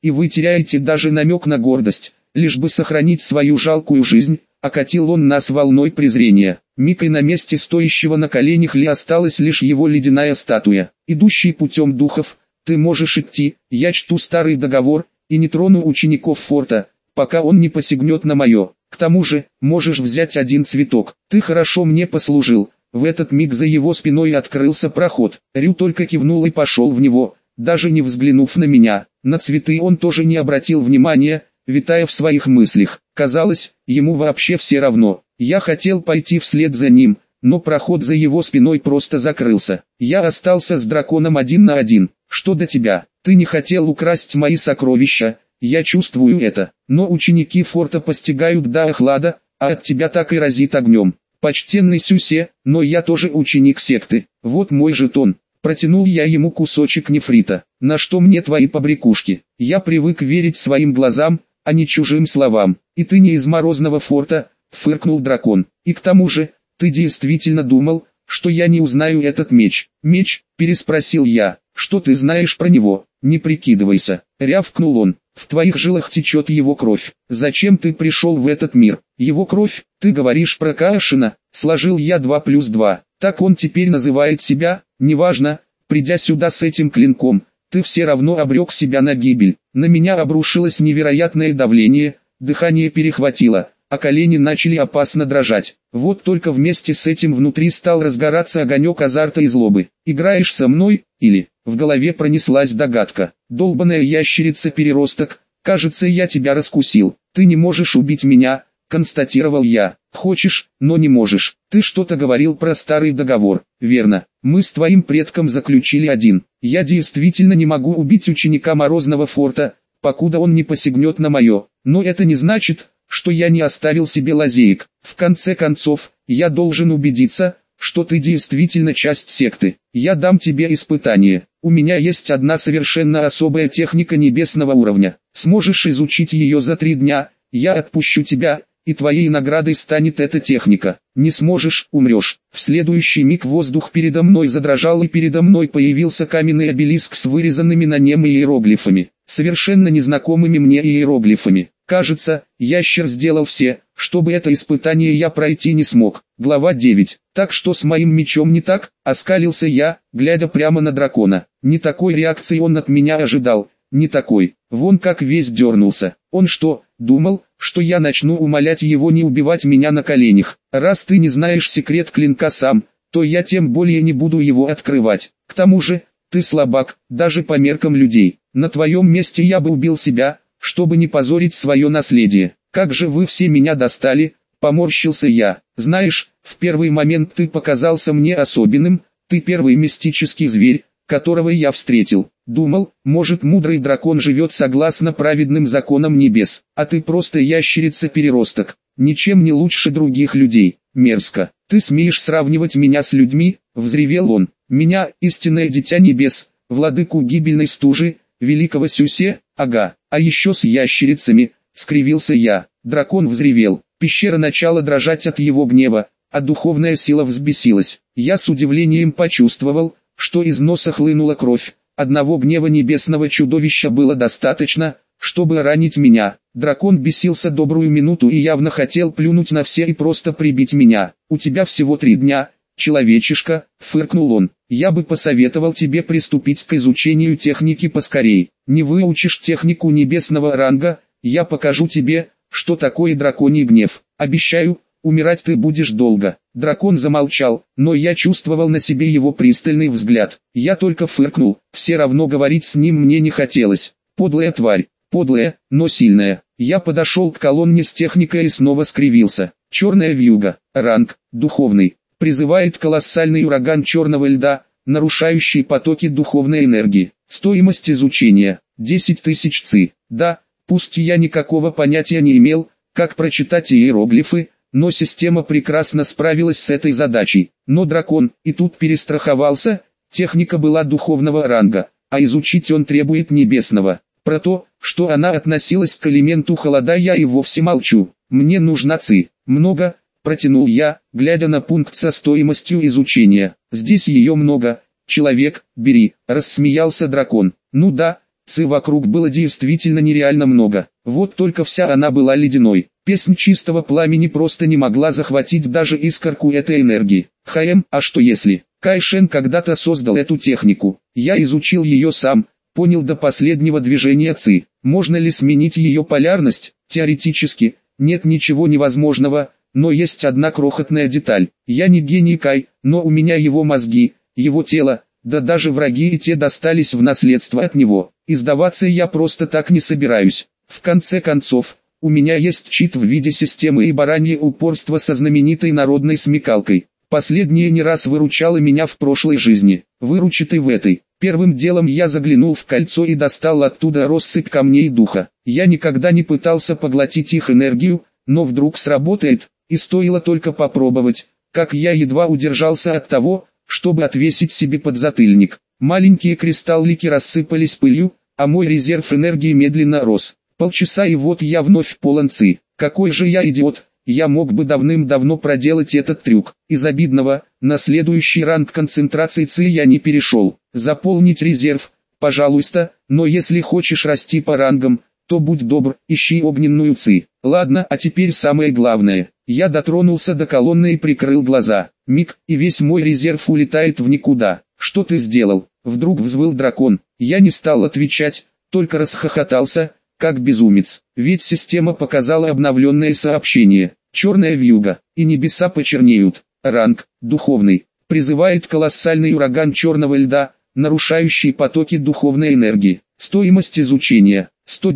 и вы теряете даже намек на гордость, лишь бы сохранить свою жалкую жизнь. Окатил он нас волной презрения. Миг, и на месте стоящего на коленях Ли осталась лишь его ледяная статуя. Идущий путем духов, ты можешь идти, я чту старый договор, и не трону учеников форта, пока он не посягнет на мое. К тому же, можешь взять один цветок, ты хорошо мне послужил. В этот миг за его спиной открылся проход. Рю только кивнул и пошел в него, даже не взглянув на меня. На цветы он тоже не обратил внимания, витая в своих мыслях. Казалось, ему вообще все равно. Я хотел пойти вслед за ним, но проход за его спиной просто закрылся. Я остался с драконом один на один. Что до тебя? Ты не хотел украсть мои сокровища, я чувствую это. Но ученики форта постигают до охлада, а от тебя так и разит огнем. Почтенный Сюсе, но я тоже ученик секты. Вот мой жетон. Протянул я ему кусочек нефрита. На что мне твои побрякушки? Я привык верить своим глазам, а не чужим словам. И ты не из Морозного форта, фыркнул дракон. И к тому же, ты действительно думал, что я не узнаю этот меч? Меч, переспросил я. Что ты знаешь про него? Не прикидывайся, рявкнул он. В твоих жилах течет его кровь. Зачем ты пришел в этот мир? Его кровь, ты говоришь про Каошина? Сложил я 2 плюс 2. Так он теперь называет себя? Неважно, придя сюда с этим клинком, ты все равно обрек себя на гибель. На меня обрушилось невероятное давление, дыхание перехватило, а колени начали опасно дрожать. Вот только вместе с этим внутри стал разгораться огонек азарта и злобы. Играешь со мной, или... В голове пронеслась догадка. Долбаная ящерица-переросток, кажется, я тебя раскусил. Ты не можешь убить меня, констатировал я. Хочешь, но не можешь. Ты что-то говорил про старый договор. Верно. Мы с твоим предком заключили один. Я действительно не могу убить ученика Морозного форта, покуда он не посягнет на мое. Но это не значит, что я не оставил себе лазеек. В конце концов, я должен убедиться, что ты действительно часть секты. Я дам тебе испытание. У меня есть одна совершенно особая техника небесного уровня. Сможешь изучить ее за 3 дня, я отпущу тебя, и твоей наградой станет эта техника. Не сможешь, умрешь. В следующий миг воздух передо мной задрожал, и передо мной появился каменный обелиск с вырезанными на нем иероглифами. Совершенно незнакомыми мне иероглифами. Кажется, ящер сделал все, чтобы это испытание я пройти не смог. Глава 9. Так что с моим мечом не так? Оскалился я, глядя прямо на дракона. Не такой реакции он от меня ожидал. Не такой. Вон как весь дернулся. Он что, думал, что я начну умолять его не убивать меня на коленях? Раз ты не знаешь секрет клинка сам, то я тем более не буду его открывать. К тому же, ты слабак, даже по меркам людей. На твоем месте я бы убил себя, чтобы не позорить свое наследие. Как же вы все меня достали, поморщился я. Знаешь, в первый момент ты показался мне особенным, ты первый мистический зверь, которого я встретил. Думал, может, мудрый дракон живет согласно праведным законам небес, а ты просто ящерица-переросток, ничем не лучше других людей. Мерзко. Ты смеешь сравнивать меня с людьми? Взревел он. Меня, истинное дитя небес, владыку гибельной стужи, великого Сюсе, ага, а еще с ящерицами, скривился я. Дракон взревел. Пещера начала дрожать от его гнева, а духовная сила взбесилась. Я с удивлением почувствовал, что из носа хлынула кровь. Одного гнева небесного чудовища было достаточно, чтобы ранить меня. Дракон бесился добрую минуту и явно хотел плюнуть на все и просто прибить меня. У тебя всего 3 дня, человечишка, фыркнул он. Я бы посоветовал тебе приступить к изучению техники поскорей. Не выучишь технику небесного ранга, я покажу тебе, что такое драконий гнев. Обещаю, умирать ты будешь долго. Дракон замолчал, но я чувствовал на себе его пристальный взгляд. Я только фыркнул, все равно говорить с ним мне не хотелось. Подлая тварь, подлая, но сильная. Я подошел к колонне с техникой и снова скривился. Черная вьюга, ранг, духовный, призывает колоссальный ураган черного льда, нарушающий потоки духовной энергии. Стоимость изучения, 10 тысяч ци. Да, пусть я никакого понятия не имел, как прочитать иероглифы, но система прекрасно справилась с этой задачей. Но дракон и тут перестраховался, техника была духовного ранга, а изучить он требует небесного. Про то, что она относилась к элементу холода, я и вовсе молчу. Мне нужна ци. Много, протянул я, глядя на пункт со стоимостью изучения. Здесь ее много. Человек, бери, рассмеялся дракон. Ну да, Ци вокруг было действительно нереально много. Вот только вся она была ледяной. Песнь чистого пламени просто не могла захватить даже искорку этой энергии. А что если? Кай Шен когда-то создал эту технику. Я изучил ее сам, понял до последнего движения Ци. Можно ли сменить ее полярность? Теоретически, нет ничего невозможного, но есть одна крохотная деталь. Я не гений Кай, но у меня его мозги, его тело, да даже враги и те достались в наследство от него. И сдаваться я просто так не собираюсь. В конце концов, у меня есть чит в виде системы и баранье упорство со знаменитой народной смекалкой. Последнее не раз выручало меня в прошлой жизни, выручит и в этой. Первым делом я заглянул в кольцо и достал оттуда россыпь камней духа. Я никогда не пытался поглотить их энергию, но вдруг сработает, и стоило только попробовать, как я едва удержался от того, чтобы отвесить себе подзатыльник. Маленькие кристаллики рассыпались пылью, а мой резерв энергии медленно рос. Полчаса и вот я вновь полон Ци. Какой же я идиот, я мог бы давным-давно проделать этот трюк. Из обидного, на следующий ранг концентрации Ци я не перешел. Заполнить резерв, пожалуйста, но если хочешь расти по рангам, то будь добр, ищи огненную Ци. Ладно, а теперь самое главное. Я дотронулся до колонны и прикрыл глаза. Миг, и весь мой резерв улетает в никуда. Что ты сделал? Вдруг взвыл дракон. Я не стал отвечать, только расхохотался, как безумец. Ведь система показала обновленное сообщение. Черная вьюга, и небеса почернеют. Ранг, духовный, призывает колоссальный ураган черного льда, нарушающий потоки духовной энергии. Стоимость изучения,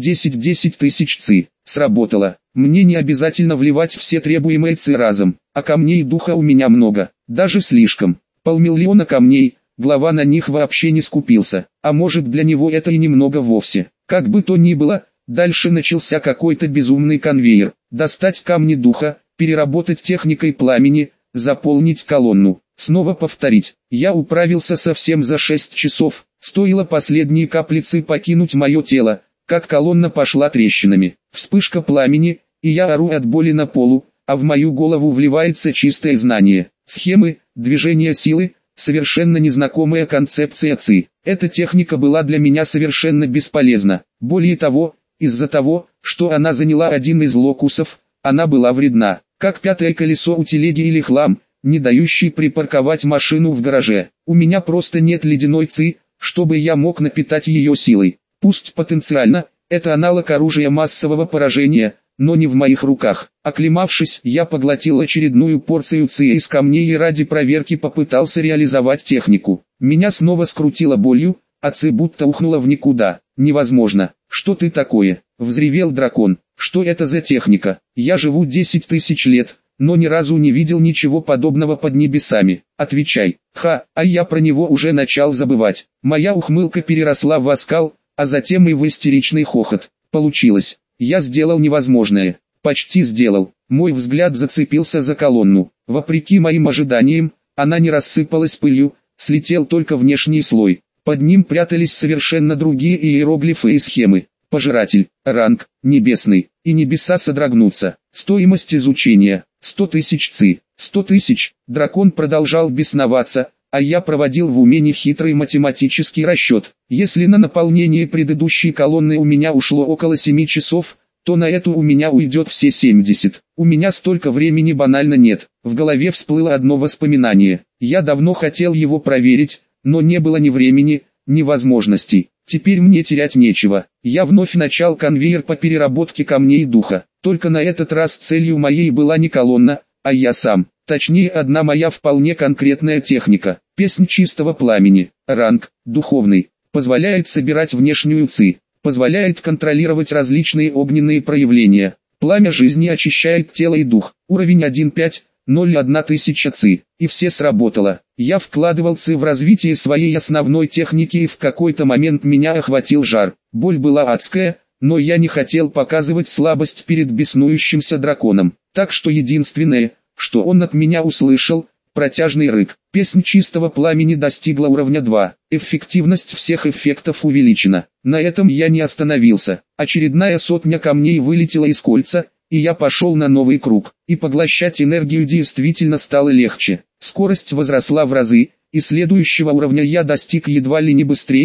10 тысяч Ци. Сработало. Мне не обязательно вливать все требуемые Ци разом, а камней духа у меня много, даже слишком. 500 000 камней, глава на них вообще не скупился, а может для него это и немного вовсе. Как бы то ни было, дальше начался какой-то безумный конвейер. Достать камни духа, переработать техникой пламени, заполнить колонну, снова повторить. Я управился совсем за 6 часов, стоило последние каплицы покинуть мое тело, как колонна пошла трещинами. Вспышка пламени, и я ору от боли на полу, а в мою голову вливается чистое знание. Схемы, движения силы, совершенно незнакомая концепция Ци. Эта техника была для меня совершенно бесполезна. Более того, из-за того, что она заняла один из локусов, она была вредна, как пятое колесо у телеги или хлам, не дающий припарковать машину в гараже. У меня просто нет ледяной Ци, чтобы я мог напитать ее силой. Пусть потенциально, это аналог оружия массового поражения, но не в моих руках. Оклемавшись, я поглотил очередную порцию Ци из камней и ради проверки попытался реализовать технику. Меня снова скрутило болью, а Ци будто ухнула в никуда. Невозможно. Что ты такое? Взревел дракон. Что это за техника? Я живу 10 тысяч лет, но ни разу не видел ничего подобного под небесами. Отвечай. А я про него уже начал забывать. Моя ухмылка переросла в оскал, а затем и в истеричный хохот. Получилось. Я сделал невозможное. Почти сделал. Мой взгляд зацепился за колонну. Вопреки моим ожиданиям, она не рассыпалась пылью, слетел только внешний слой. Под ним прятались совершенно другие иероглифы и схемы. Пожиратель, ранг, небесный, и небеса содрогнутся. Стоимость изучения, 100 тысяч Ци. 100 тысяч. Дракон продолжал бесноваться, а я проводил в уме нехитрый математический расчет. Если на наполнение предыдущей колонны у меня ушло около 7 часов, то на эту у меня уйдет все 70. У меня столько времени банально нет. В голове всплыло одно воспоминание. Я давно хотел его проверить, но не было ни времени, ни возможностей. Теперь мне терять нечего. Я вновь начал конвейер по переработке камней духа. Только на этот раз целью моей была не колонна, а я сам. Точнее, одна моя вполне конкретная техника. Песнь чистого пламени. Ранг, духовный. Позволяет собирать внешнюю Ци. Позволяет контролировать различные огненные проявления. Пламя жизни очищает тело и дух. Уровень 1.5. 0,1 тысяча Ци. И все сработало. Я вкладывал Ци в развитие своей основной техники, и в какой-то момент меня охватил жар. Боль была адская, но я не хотел показывать слабость перед беснующимся драконом. Так что единственное, что он от меня услышал, протяжный рык. Песнь чистого пламени достигла уровня 2. Эффективность всех эффектов увеличена. На этом я не остановился. Очередная сотня камней вылетела из кольца, и я пошел на новый круг. И поглощать энергию действительно стало легче. Скорость возросла в разы, и следующего уровня я достиг едва ли не быстрее,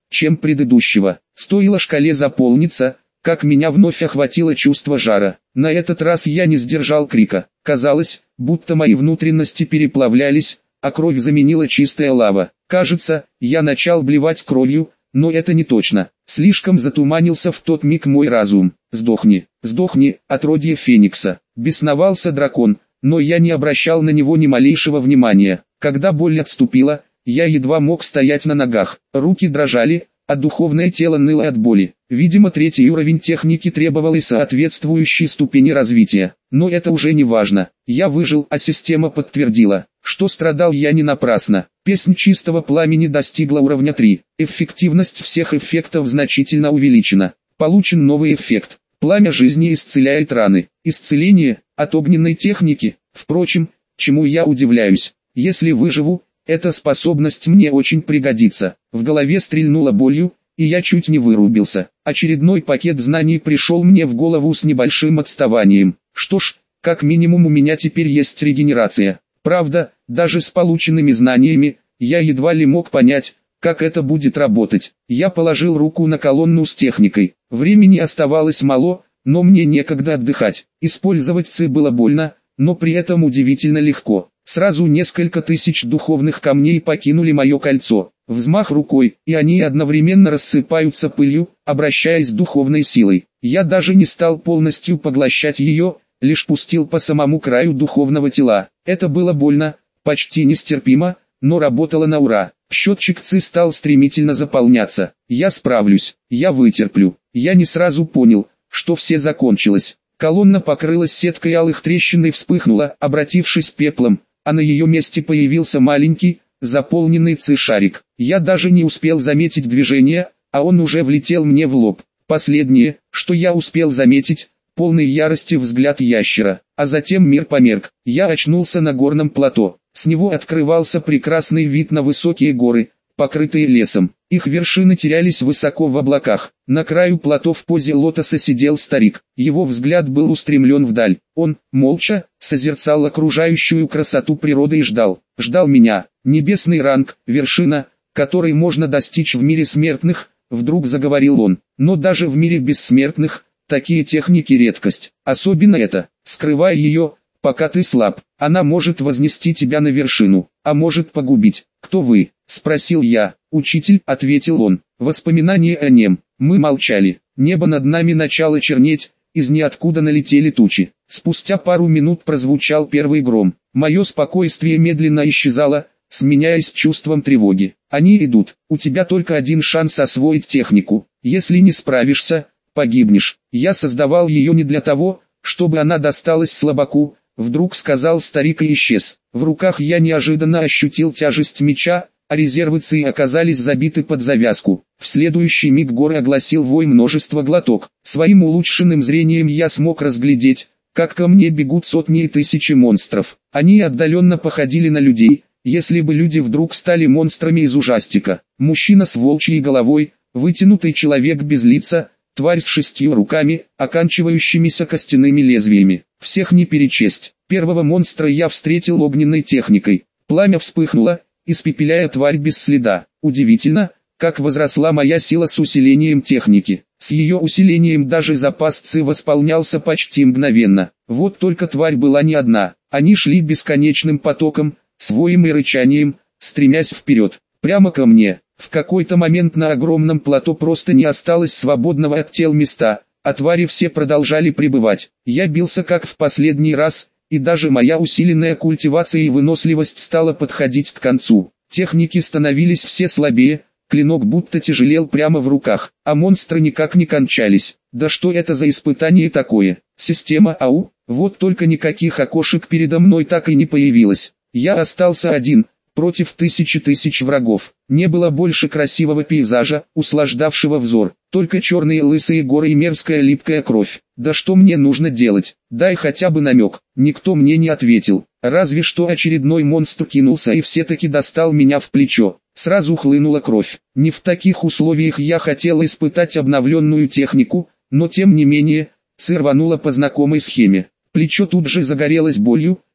чем предыдущего. Стоило шкале заполниться, как меня вновь охватило чувство жара. На этот раз я не сдержал крика. Казалось, будто мои внутренности переплавлялись, а кровь заменила чистая лава. Кажется, я начал блевать кровью, но это не точно. Слишком затуманился в тот миг мой разум. «Сдохни, сдохни, отродье Феникса!» Бесновался дракон, но я не обращал на него ни малейшего внимания. Когда боль отступила, я едва мог стоять на ногах. Руки дрожали, а духовное тело ныло от боли. Видимо, третий уровень техники требовал и соответствующей ступени развития. Но это уже не важно. Я выжил, а система подтвердила, что страдал я не напрасно. Песнь чистого пламени достигла уровня 3. Эффективность всех эффектов значительно увеличена. Получен новый эффект. Пламя жизни исцеляет раны. Исцеление от огненной техники. Впрочем, чему я удивляюсь. Если выживу, эта способность мне очень пригодится. В голове стрельнула болью, и я чуть не вырубился. Очередной пакет знаний пришел мне в голову с небольшим отставанием. Что ж, как минимум у меня теперь есть регенерация. Правда, даже с полученными знаниями, я едва ли мог понять, как это будет работать. Я положил руку на колонну с техникой. Времени оставалось мало, но мне некогда отдыхать. Использовать ци было больно, но при этом удивительно легко. Сразу несколько тысяч духовных камней покинули мое кольцо. Взмах рукой, и они одновременно рассыпаются пылью, обращаясь духовной силой. Я даже не стал полностью поглощать ее, лишь пустил по самому краю духовного тела. Это было больно, почти нестерпимо, но работало на ура. Счетчик ци стал стремительно заполняться. Я справлюсь, я вытерплю. Я не сразу понял, что все закончилось. Колонна покрылась сеткой алых трещин и вспыхнула, обратившись пеплом, а на ее месте появился маленький, заполненный ци-шарик. Я даже не успел заметить движение, а он уже влетел мне в лоб. Последнее, что я успел заметить, полный ярости взгляд ящера, а затем мир померк. Я очнулся на горном плато. С него открывался прекрасный вид на высокие горы, покрытые лесом. Их вершины терялись высоко в облаках. На краю плато в позе лотоса сидел старик. Его взгляд был устремлен вдаль. Он, молча, созерцал окружающую красоту природы и ждал. Ждал меня. Небесный ранг, вершина, которой можно достичь в мире смертных, вдруг заговорил он. Но даже в мире бессмертных, такие техники редкость. Особенно это, скрывая ее, пока ты слаб. Она может вознести тебя на вершину, а может погубить. «Кто вы?» — спросил я. «Учитель», — ответил он. Воспоминание о нем. Мы молчали. Небо над нами начало чернеть, из ниоткуда налетели тучи. Спустя пару минут прозвучал первый гром. Мое спокойствие медленно исчезало, сменяясь чувством тревоги. «Они идут. У тебя только один шанс освоить технику. Если не справишься, погибнешь. Я создавал ее не для того, чтобы она досталась слабаку», — вдруг сказал старик и исчез. В руках я неожиданно ощутил тяжесть меча, а резервы ци оказались забиты под завязку. В следующий миг горы огласил вой множества глоток. Своим улучшенным зрением я смог разглядеть, как ко мне бегут сотни и тысячи монстров. Они отдаленно походили на людей, если бы люди вдруг стали монстрами из ужастика. Мужчина с волчьей головой, вытянутый человек без лица, тварь с 6 руками, оканчивающимися костяными лезвиями. Всех не перечесть. Первого монстра я встретил огненной техникой. Пламя вспыхнуло, испепеляя тварь без следа. Удивительно, как возросла моя сила с усилением техники. С ее усилением даже запас ци восполнялся почти мгновенно. Вот только тварь была не одна. Они шли бесконечным потоком, с воем и рычанием, стремясь вперед, прямо ко мне. В какой-то момент на огромном плато просто не осталось свободного от тел места, а твари все продолжали пребывать. Я бился как в последний раз, и даже моя усиленная культивация и выносливость стала подходить к концу. Техники становились все слабее, клинок будто тяжелел прямо в руках, а монстры никак не кончались. Да что это за испытание такое? Система АУ? Вот только никаких окошек передо мной так и не появилось. Я остался один, против тысяч врагов. Не было больше красивого пейзажа, услаждавшего взор, только черные лысые горы и мерзкая липкая кровь. Да что мне нужно делать? Дай хотя бы намек. Никто мне не ответил. Разве что очередной монстр кинулся и все-таки достал меня в плечо. Сразу хлынула кровь. Не в таких условиях я хотел испытать обновленную технику, но тем не менее, ци рванула по знакомой схеме. Плечо тут же загорелось болью,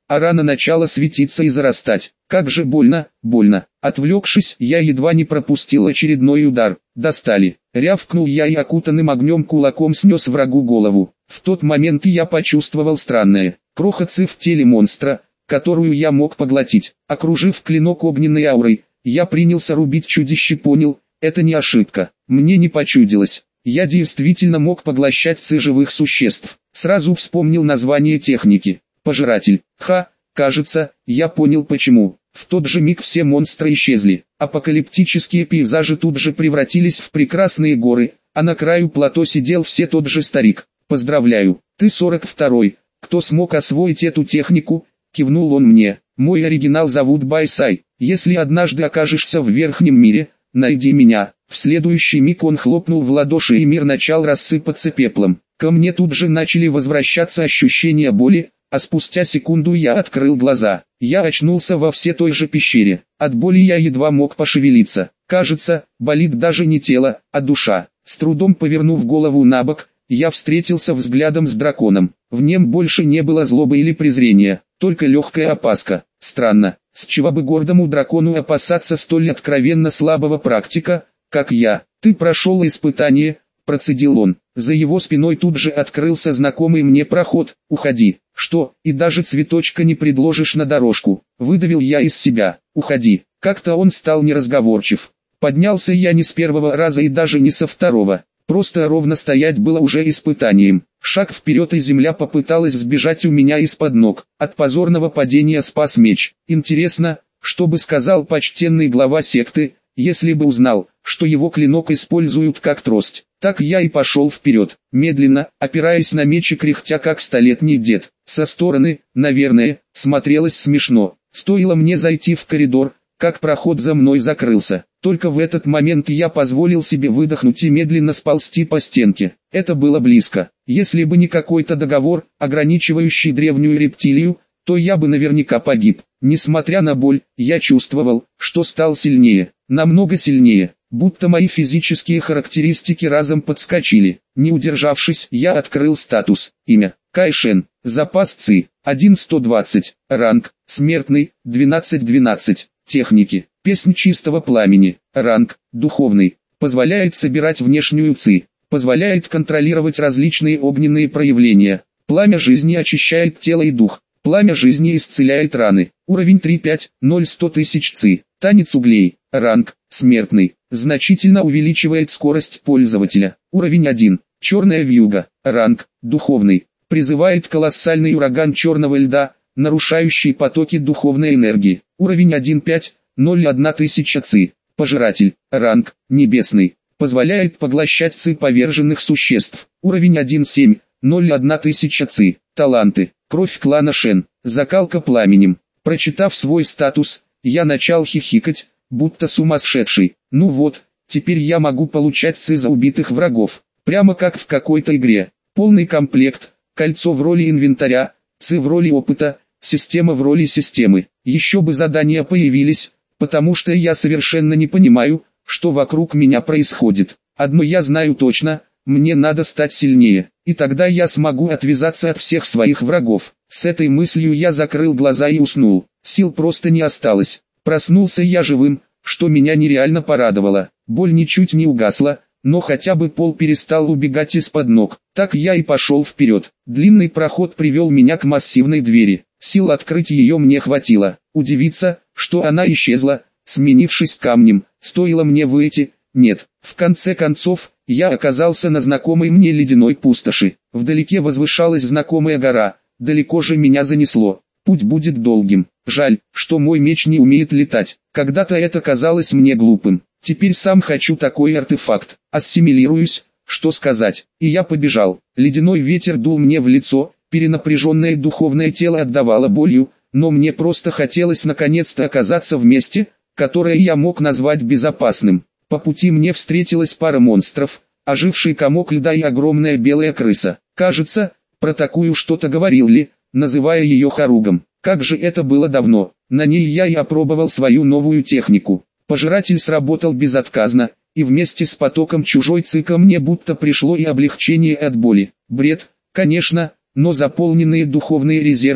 а рана начала светиться и зарастать. Как же больно, больно. Отвлекшись, я едва не пропустил очередной удар. Достали. Рявкнул я и окутанным огнем кулаком снес врагу голову. В тот момент я почувствовал странное. Крохотцы в теле монстра, которую я мог поглотить. Окружив клинок огненной аурой, я принялся рубить чудище, понял, это не ошибка. Мне не почудилось. Я действительно мог поглощать ци живых существ. Сразу вспомнил название техники. Пожиратель. Кажется, я понял почему. В тот же миг все монстры исчезли. Апокалиптические пейзажи тут же превратились в прекрасные горы, а на краю плато сидел все тот же старик. «Поздравляю, ты 42-й. Кто смог освоить эту технику?» Кивнул он мне. «Мой оригинал зовут Байсай. Если однажды окажешься в верхнем мире, найди меня». В следующий миг он хлопнул в ладоши, и мир начал рассыпаться пеплом. Ко мне тут же начали возвращаться ощущения боли, а спустя секунду я открыл глаза. Я очнулся во все той же пещере. От боли я едва мог пошевелиться. Кажется, болит даже не тело, а душа. С трудом повернув голову на бок, я встретился взглядом с драконом. В нем больше не было злобы или презрения, только легкая опаска. Странно, с чего бы гордому дракону опасаться столь откровенно слабого практика, как я? «Ты прошел испытание», — процедил он. За его спиной тут же открылся знакомый мне проход. «Уходи». «Что, и даже цветочка не предложишь на дорожку?» Выдавил я из себя. «Уходи». Как-то он стал неразговорчив. Поднялся я не с первого раза и даже не со второго. Просто ровно стоять было уже испытанием. Шаг вперед, и земля попыталась сбежать у меня из-под ног. От позорного падения спас меч. Интересно, что бы сказал почтенный глава секты, если бы узнал, что его клинок используют как трость. Так я и пошел вперед, медленно, опираясь на меч и кряхтя как столетний дед. Со стороны, наверное, смотрелось смешно. Стоило мне зайти в коридор, как проход за мной закрылся. Только в этот момент я позволил себе выдохнуть и медленно сползти по стенке. Это было близко. Если бы не какой-то договор, ограничивающий древнюю рептилию, то я бы наверняка погиб. Несмотря на боль, я чувствовал, что стал сильнее, намного сильнее, будто мои физические характеристики разом подскочили. Не удержавшись, я открыл статус. Имя: Кайшен. Запас ЦИ: 1/120. Ранг: смертный, 12/12. Техники: песнь чистого пламени. Ранг: духовный. Позволяет собирать внешнюю ЦИ. Позволяет контролировать различные огненные проявления. Пламя жизни очищает тело и дух. Пламя жизни исцеляет раны. Уровень 3.5, 0-100 тысяч ЦИ. Танец углей. Ранг: смертный. Значительно увеличивает скорость пользователя. Уровень 1. Черная вьюга. Ранг: духовный. Призывает колоссальный ураган черного льда, нарушающий потоки духовной энергии. Уровень 1.5, 0,1 тысяча ЦИ. Пожиратель. Ранг: небесный. Позволяет поглощать ЦИ поверженных существ. Уровень 1.7, 0,1 тысяча ЦИ. Таланты. Кровь клана Шен. Закалка пламенем. Прочитав свой статус, я начал хихикать, будто сумасшедший. Ну вот, теперь я могу получать ЦИ за убитых врагов. Прямо как в какой-то игре. Полный комплект, кольцо в роли инвентаря, ЦИ в роли опыта, система в роли системы. Еще бы задания появились, потому что я совершенно не понимаю, что вокруг меня происходит. Одно я знаю точно: мне надо стать сильнее, и тогда я смогу отвязаться от всех своих врагов. С этой мыслью я закрыл глаза и уснул. Сил просто не осталось. Проснулся я живым, что меня нереально порадовало. Боль ничуть не угасла, но хотя бы пол перестал убегать из-под ног. Так я и пошел вперед. Длинный проход привел меня к массивной двери. Сил открыть ее мне хватило. Удивиться, что она исчезла, сменившись камнем, стоило мне выйти. Нет, в конце концов, я оказался на знакомой мне ледяной пустоши. Вдалеке возвышалась знакомая гора, далеко же меня занесло. Путь будет долгим. Жаль, что мой меч не умеет летать. Когда-то это казалось мне глупым. Теперь сам хочу такой артефакт. Ассимилируюсь, что сказать. И я побежал. Ледяной ветер дул мне в лицо, перенапряженное духовное тело отдавало болью, но мне просто хотелось наконец-то оказаться в месте, которое я мог назвать безопасным. По пути мне встретилась пара монстров, оживший комок льда и огромная белая крыса. Кажется, про такую что-то говорил Ли, называя ее Харугом. Как же это было давно. На ней я и опробовал свою новую технику. Пожиратель сработал безотказно, и вместе с потоком чужой ЦИ ко мне будто пришло и облегчение от боли. Бред, конечно, но заполненные духовные резервы,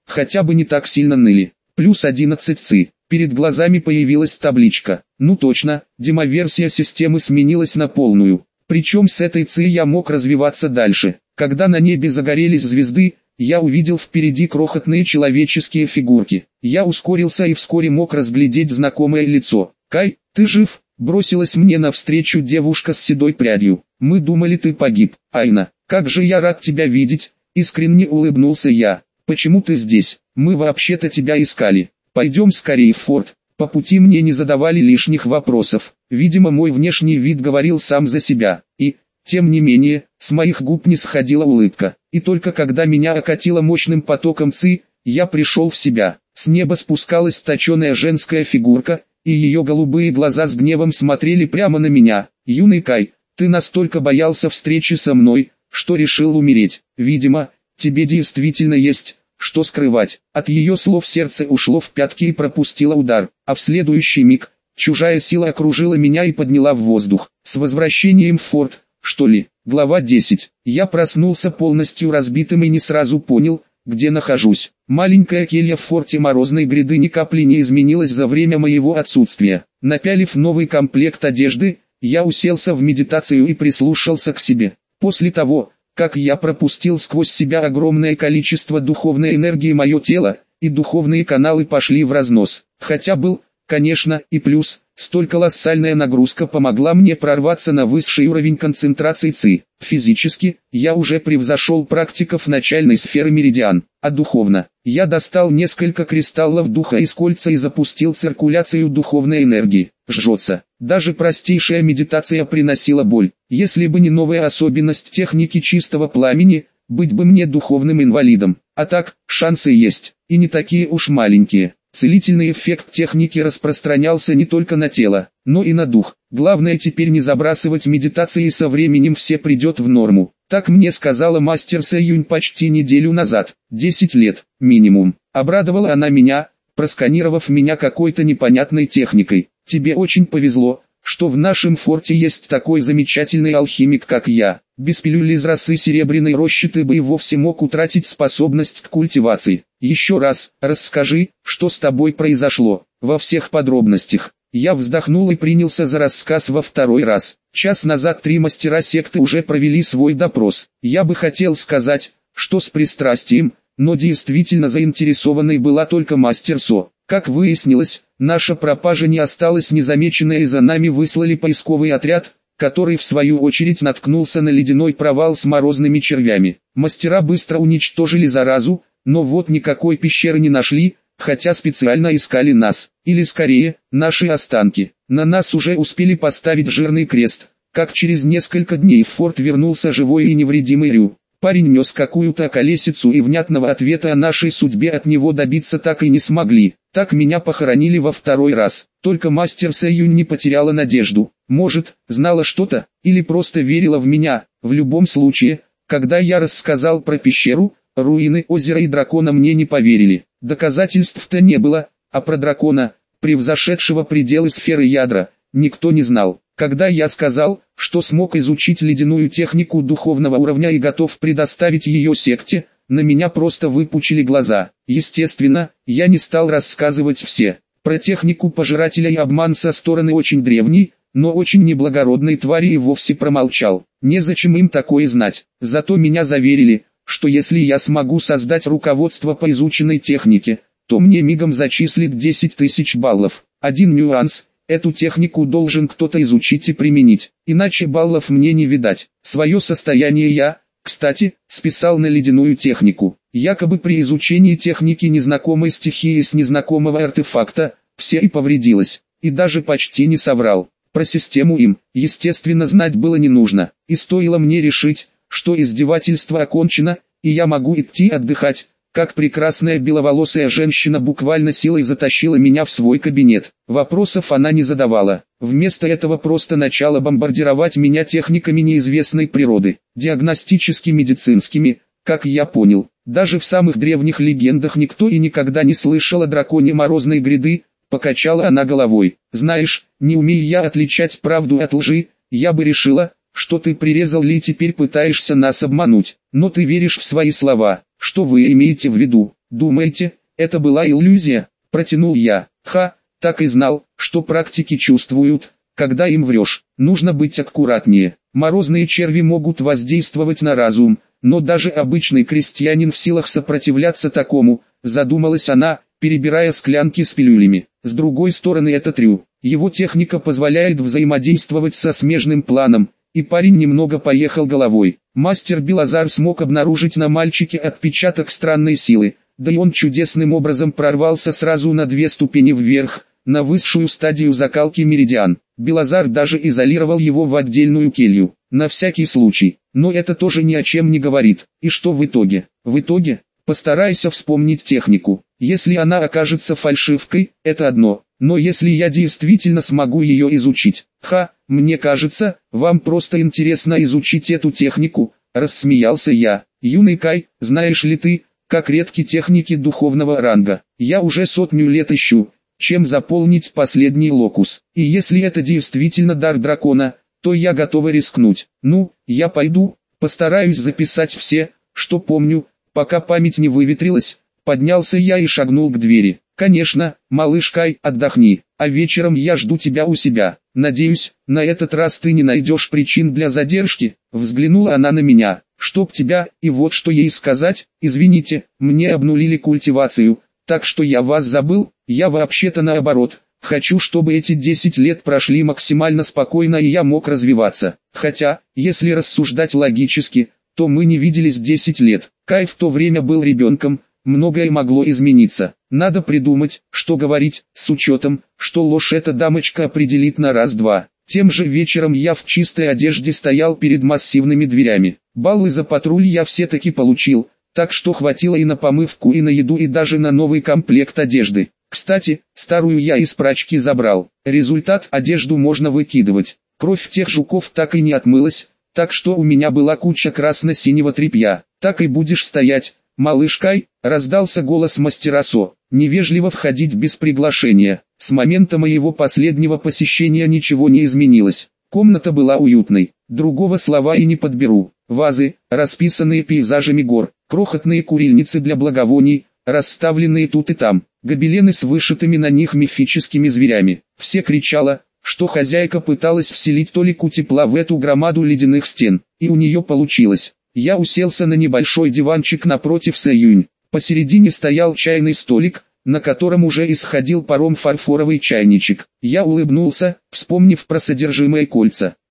хотя бы не так сильно ныли. Плюс 11 ЦИ. Перед глазами появилась табличка. Ну точно, демоверсия системы сменилась на полную. Причем с этой ЦИ я мог развиваться дальше. Когда на небе загорелись звезды, я увидел впереди крохотные человеческие фигурки. Я ускорился и вскоре мог разглядеть знакомое лицо. «Кай, ты жив?» — бросилась мне навстречу девушка с седой прядью. «Мы думали, ты погиб. Айна, как же я рад тебя видеть!» — искренне улыбнулся я. «Почему ты здесь? Мы вообще-то тебя искали. Пойдем скорее в форт». По пути мне не задавали лишних вопросов. Видимо, мой внешний вид говорил сам за себя. И, тем не менее, с моих губ не сходила улыбка. И только когда меня окатило мощным потоком ЦИ, я пришел в себя. С неба спускалась точеная женская фигурка, и ее голубые глаза с гневом смотрели прямо на меня. «Юный Кай, ты настолько боялся встречи со мной, что решил умереть. Видимо, тебе действительно есть что скрывать». От ее слов сердце ушло в пятки и пропустило удар, а в следующий миг чужая сила окружила меня и подняла в воздух. С возвращением в форт, что ли? Глава 10. Я проснулся полностью разбитым и не сразу понял, где нахожусь. Маленькая келья в форте Морозной Гряды ни капли не изменилась за время моего отсутствия. Напялив новый комплект одежды, я уселся в медитацию и прислушался к себе. После того, как я пропустил сквозь себя огромное количество духовной энергии, мое тело и духовные каналы пошли в разнос. Хотя был, конечно, и плюс, столь колоссальная нагрузка помогла мне прорваться на высший уровень концентрации ЦИ. Физически, я уже превзошел практиков начальной сферы Меридиан, а духовно, я достал несколько кристаллов духа из кольца и запустил циркуляцию духовной энергии. Жжется. Даже простейшая медитация приносила боль. Если бы не новая особенность техники чистого пламени, быть бы мне духовным инвалидом. А так, шансы есть, и не такие уж маленькие. Целительный эффект техники распространялся не только на тело, но и на дух. Главное теперь не забрасывать медитации, и со временем все придет в норму. Так мне сказала мастер Сэюнь почти неделю назад. 10 лет, минимум. Обрадовала она меня, просканировав меня какой-то непонятной техникой. Тебе очень повезло, что в нашем форте есть такой замечательный алхимик, как я. Без пилюли из росы серебряной рощи ты бы и вовсе мог утратить способность к культивации. Еще раз, расскажи, что с тобой произошло, во всех подробностях. Я вздохнул и принялся за рассказ во второй раз. Час назад 3 мастера секты уже провели свой допрос. Я бы хотел сказать, что с пристрастием, но действительно заинтересованной была только мастер Со. Как выяснилось, наша пропажа не осталась незамеченной, и за нами выслали поисковый отряд, который в свою очередь наткнулся на ледяной провал с морозными червями. Мастера быстро уничтожили заразу, но вот никакой пещеры не нашли, хотя специально искали нас, или скорее, наши останки. На нас уже успели поставить жирный крест, как через несколько дней в форт вернулся живой и невредимый Рю. Парень нес какую-то колесицу, и внятного ответа о нашей судьбе от него добиться так и не смогли. Так меня похоронили во второй раз. Только мастер Сэюнь не потеряла надежду. Может, знала что-то, или просто верила в меня. В любом случае, когда я рассказал про пещеру, руины озера и дракона, мне не поверили. Доказательств-то не было, а про дракона, превзошедшего пределы сферы ядра, никто не знал. Когда я сказал, что смог изучить ледяную технику духовного уровня и готов предоставить ее секте, на меня просто выпучили глаза. Естественно, я не стал рассказывать все. Про технику пожирателя и обман со стороны очень древней, но очень неблагородной твари и вовсе промолчал. Незачем им такое знать. Зато меня заверили, что если я смогу создать руководство по изученной технике, то мне мигом зачислит 10 тысяч баллов. Один нюанс: эту технику должен кто-то изучить и применить, иначе баллов мне не видать. Свое состояние я, кстати, списал на ледяную технику. Якобы при изучении техники незнакомой стихии с незнакомого артефакта, все и повредилось, и даже почти не соврал. Про систему им, естественно, знать было не нужно, и стоило мне решить, что издевательство окончено, и я могу идти отдыхать, как прекрасная беловолосая женщина буквально силой затащила меня в свой кабинет. Вопросов она не задавала. Вместо этого просто начала бомбардировать меня техниками неизвестной природы, диагностически-медицинскими, как я понял. Даже в самых древних легендах никто и никогда не слышал о драконе Морозной Гряды. Покачала она головой. Знаешь, не умею я отличать правду от лжи, я бы решила, что ты прирезал Ли и теперь пытаешься нас обмануть. Но ты веришь в свои слова. Что вы имеете в виду? Думаете, это была иллюзия? Протянул я. Ха, так и знал, что практики чувствуют, когда им врешь. Нужно быть аккуратнее. Морозные черви могут воздействовать на разум, но даже обычный крестьянин в силах сопротивляться такому, задумалась она, перебирая склянки с пилюлями. С другой стороны, это Трю. Его техника позволяет взаимодействовать со смежным планом, и парень немного поехал головой. Мастер Белазар смог обнаружить на мальчике отпечаток странной силы, да и он чудесным образом прорвался сразу на 2 ступени вверх, на высшую стадию закалки меридиан. Белазар даже изолировал его в отдельную келью, на всякий случай. Но это тоже ни о чем не говорит. И что в итоге? В итоге, постарайся вспомнить технику. Если она окажется фальшивкой, это одно. Но если я действительно смогу ее изучить, мне кажется, вам просто интересно изучить эту технику, рассмеялся я. Юный Кай, знаешь ли ты, как редки техники духовного ранга. Я уже 100 лет ищу, чем заполнить последний локус. И если это действительно дар дракона, то я готова рискнуть. Ну, я пойду, постараюсь записать все, что помню, пока память не выветрилась. Поднялся я и шагнул к двери. Конечно, малыш Кай, отдохни, а вечером я жду тебя у себя. Надеюсь, на этот раз ты не найдешь причин для задержки. Взглянула она на меня. Чтоб тебя, и вот что ей сказать, извините, мне обнулили культивацию, так что я вас забыл, я вообще-то наоборот, хочу, чтобы эти 10 лет прошли максимально спокойно и я мог развиваться. Хотя, если рассуждать логически, то мы не виделись 10 лет, Кай в то время был ребенком, многое могло измениться. Надо придумать, что говорить, с учетом, что ложь эта дамочка определит на раз-два. Тем же вечером я в чистой одежде стоял перед массивными дверями. Баллы за патруль я все-таки получил, так что хватило и на помывку, и на еду, и даже на новый комплект одежды. Кстати, старую я из прачки забрал. Результат: одежду можно выкидывать. Кровь тех жуков так и не отмылась, так что у меня была куча красно-синего тряпья. Так и будешь стоять, малыш Кай, раздался голос мастера Со. Невежливо входить без приглашения. С момента моего последнего посещения ничего не изменилось. Комната была уютной, другого слова и не подберу. Вазы, расписанные пейзажами гор, крохотные курильницы для благовоний, расставленные тут и там, гобелены с вышитыми на них мифическими зверями. Все кричало, что хозяйка пыталась вселить толику тепла в эту громаду ледяных стен, и у нее получилось. Я уселся на небольшой диванчик напротив Сэюнь. Посередине стоял чайный столик, на котором уже исходил паром фарфоровый чайничек. Я улыбнулся, вспомнив про содержимое кольца.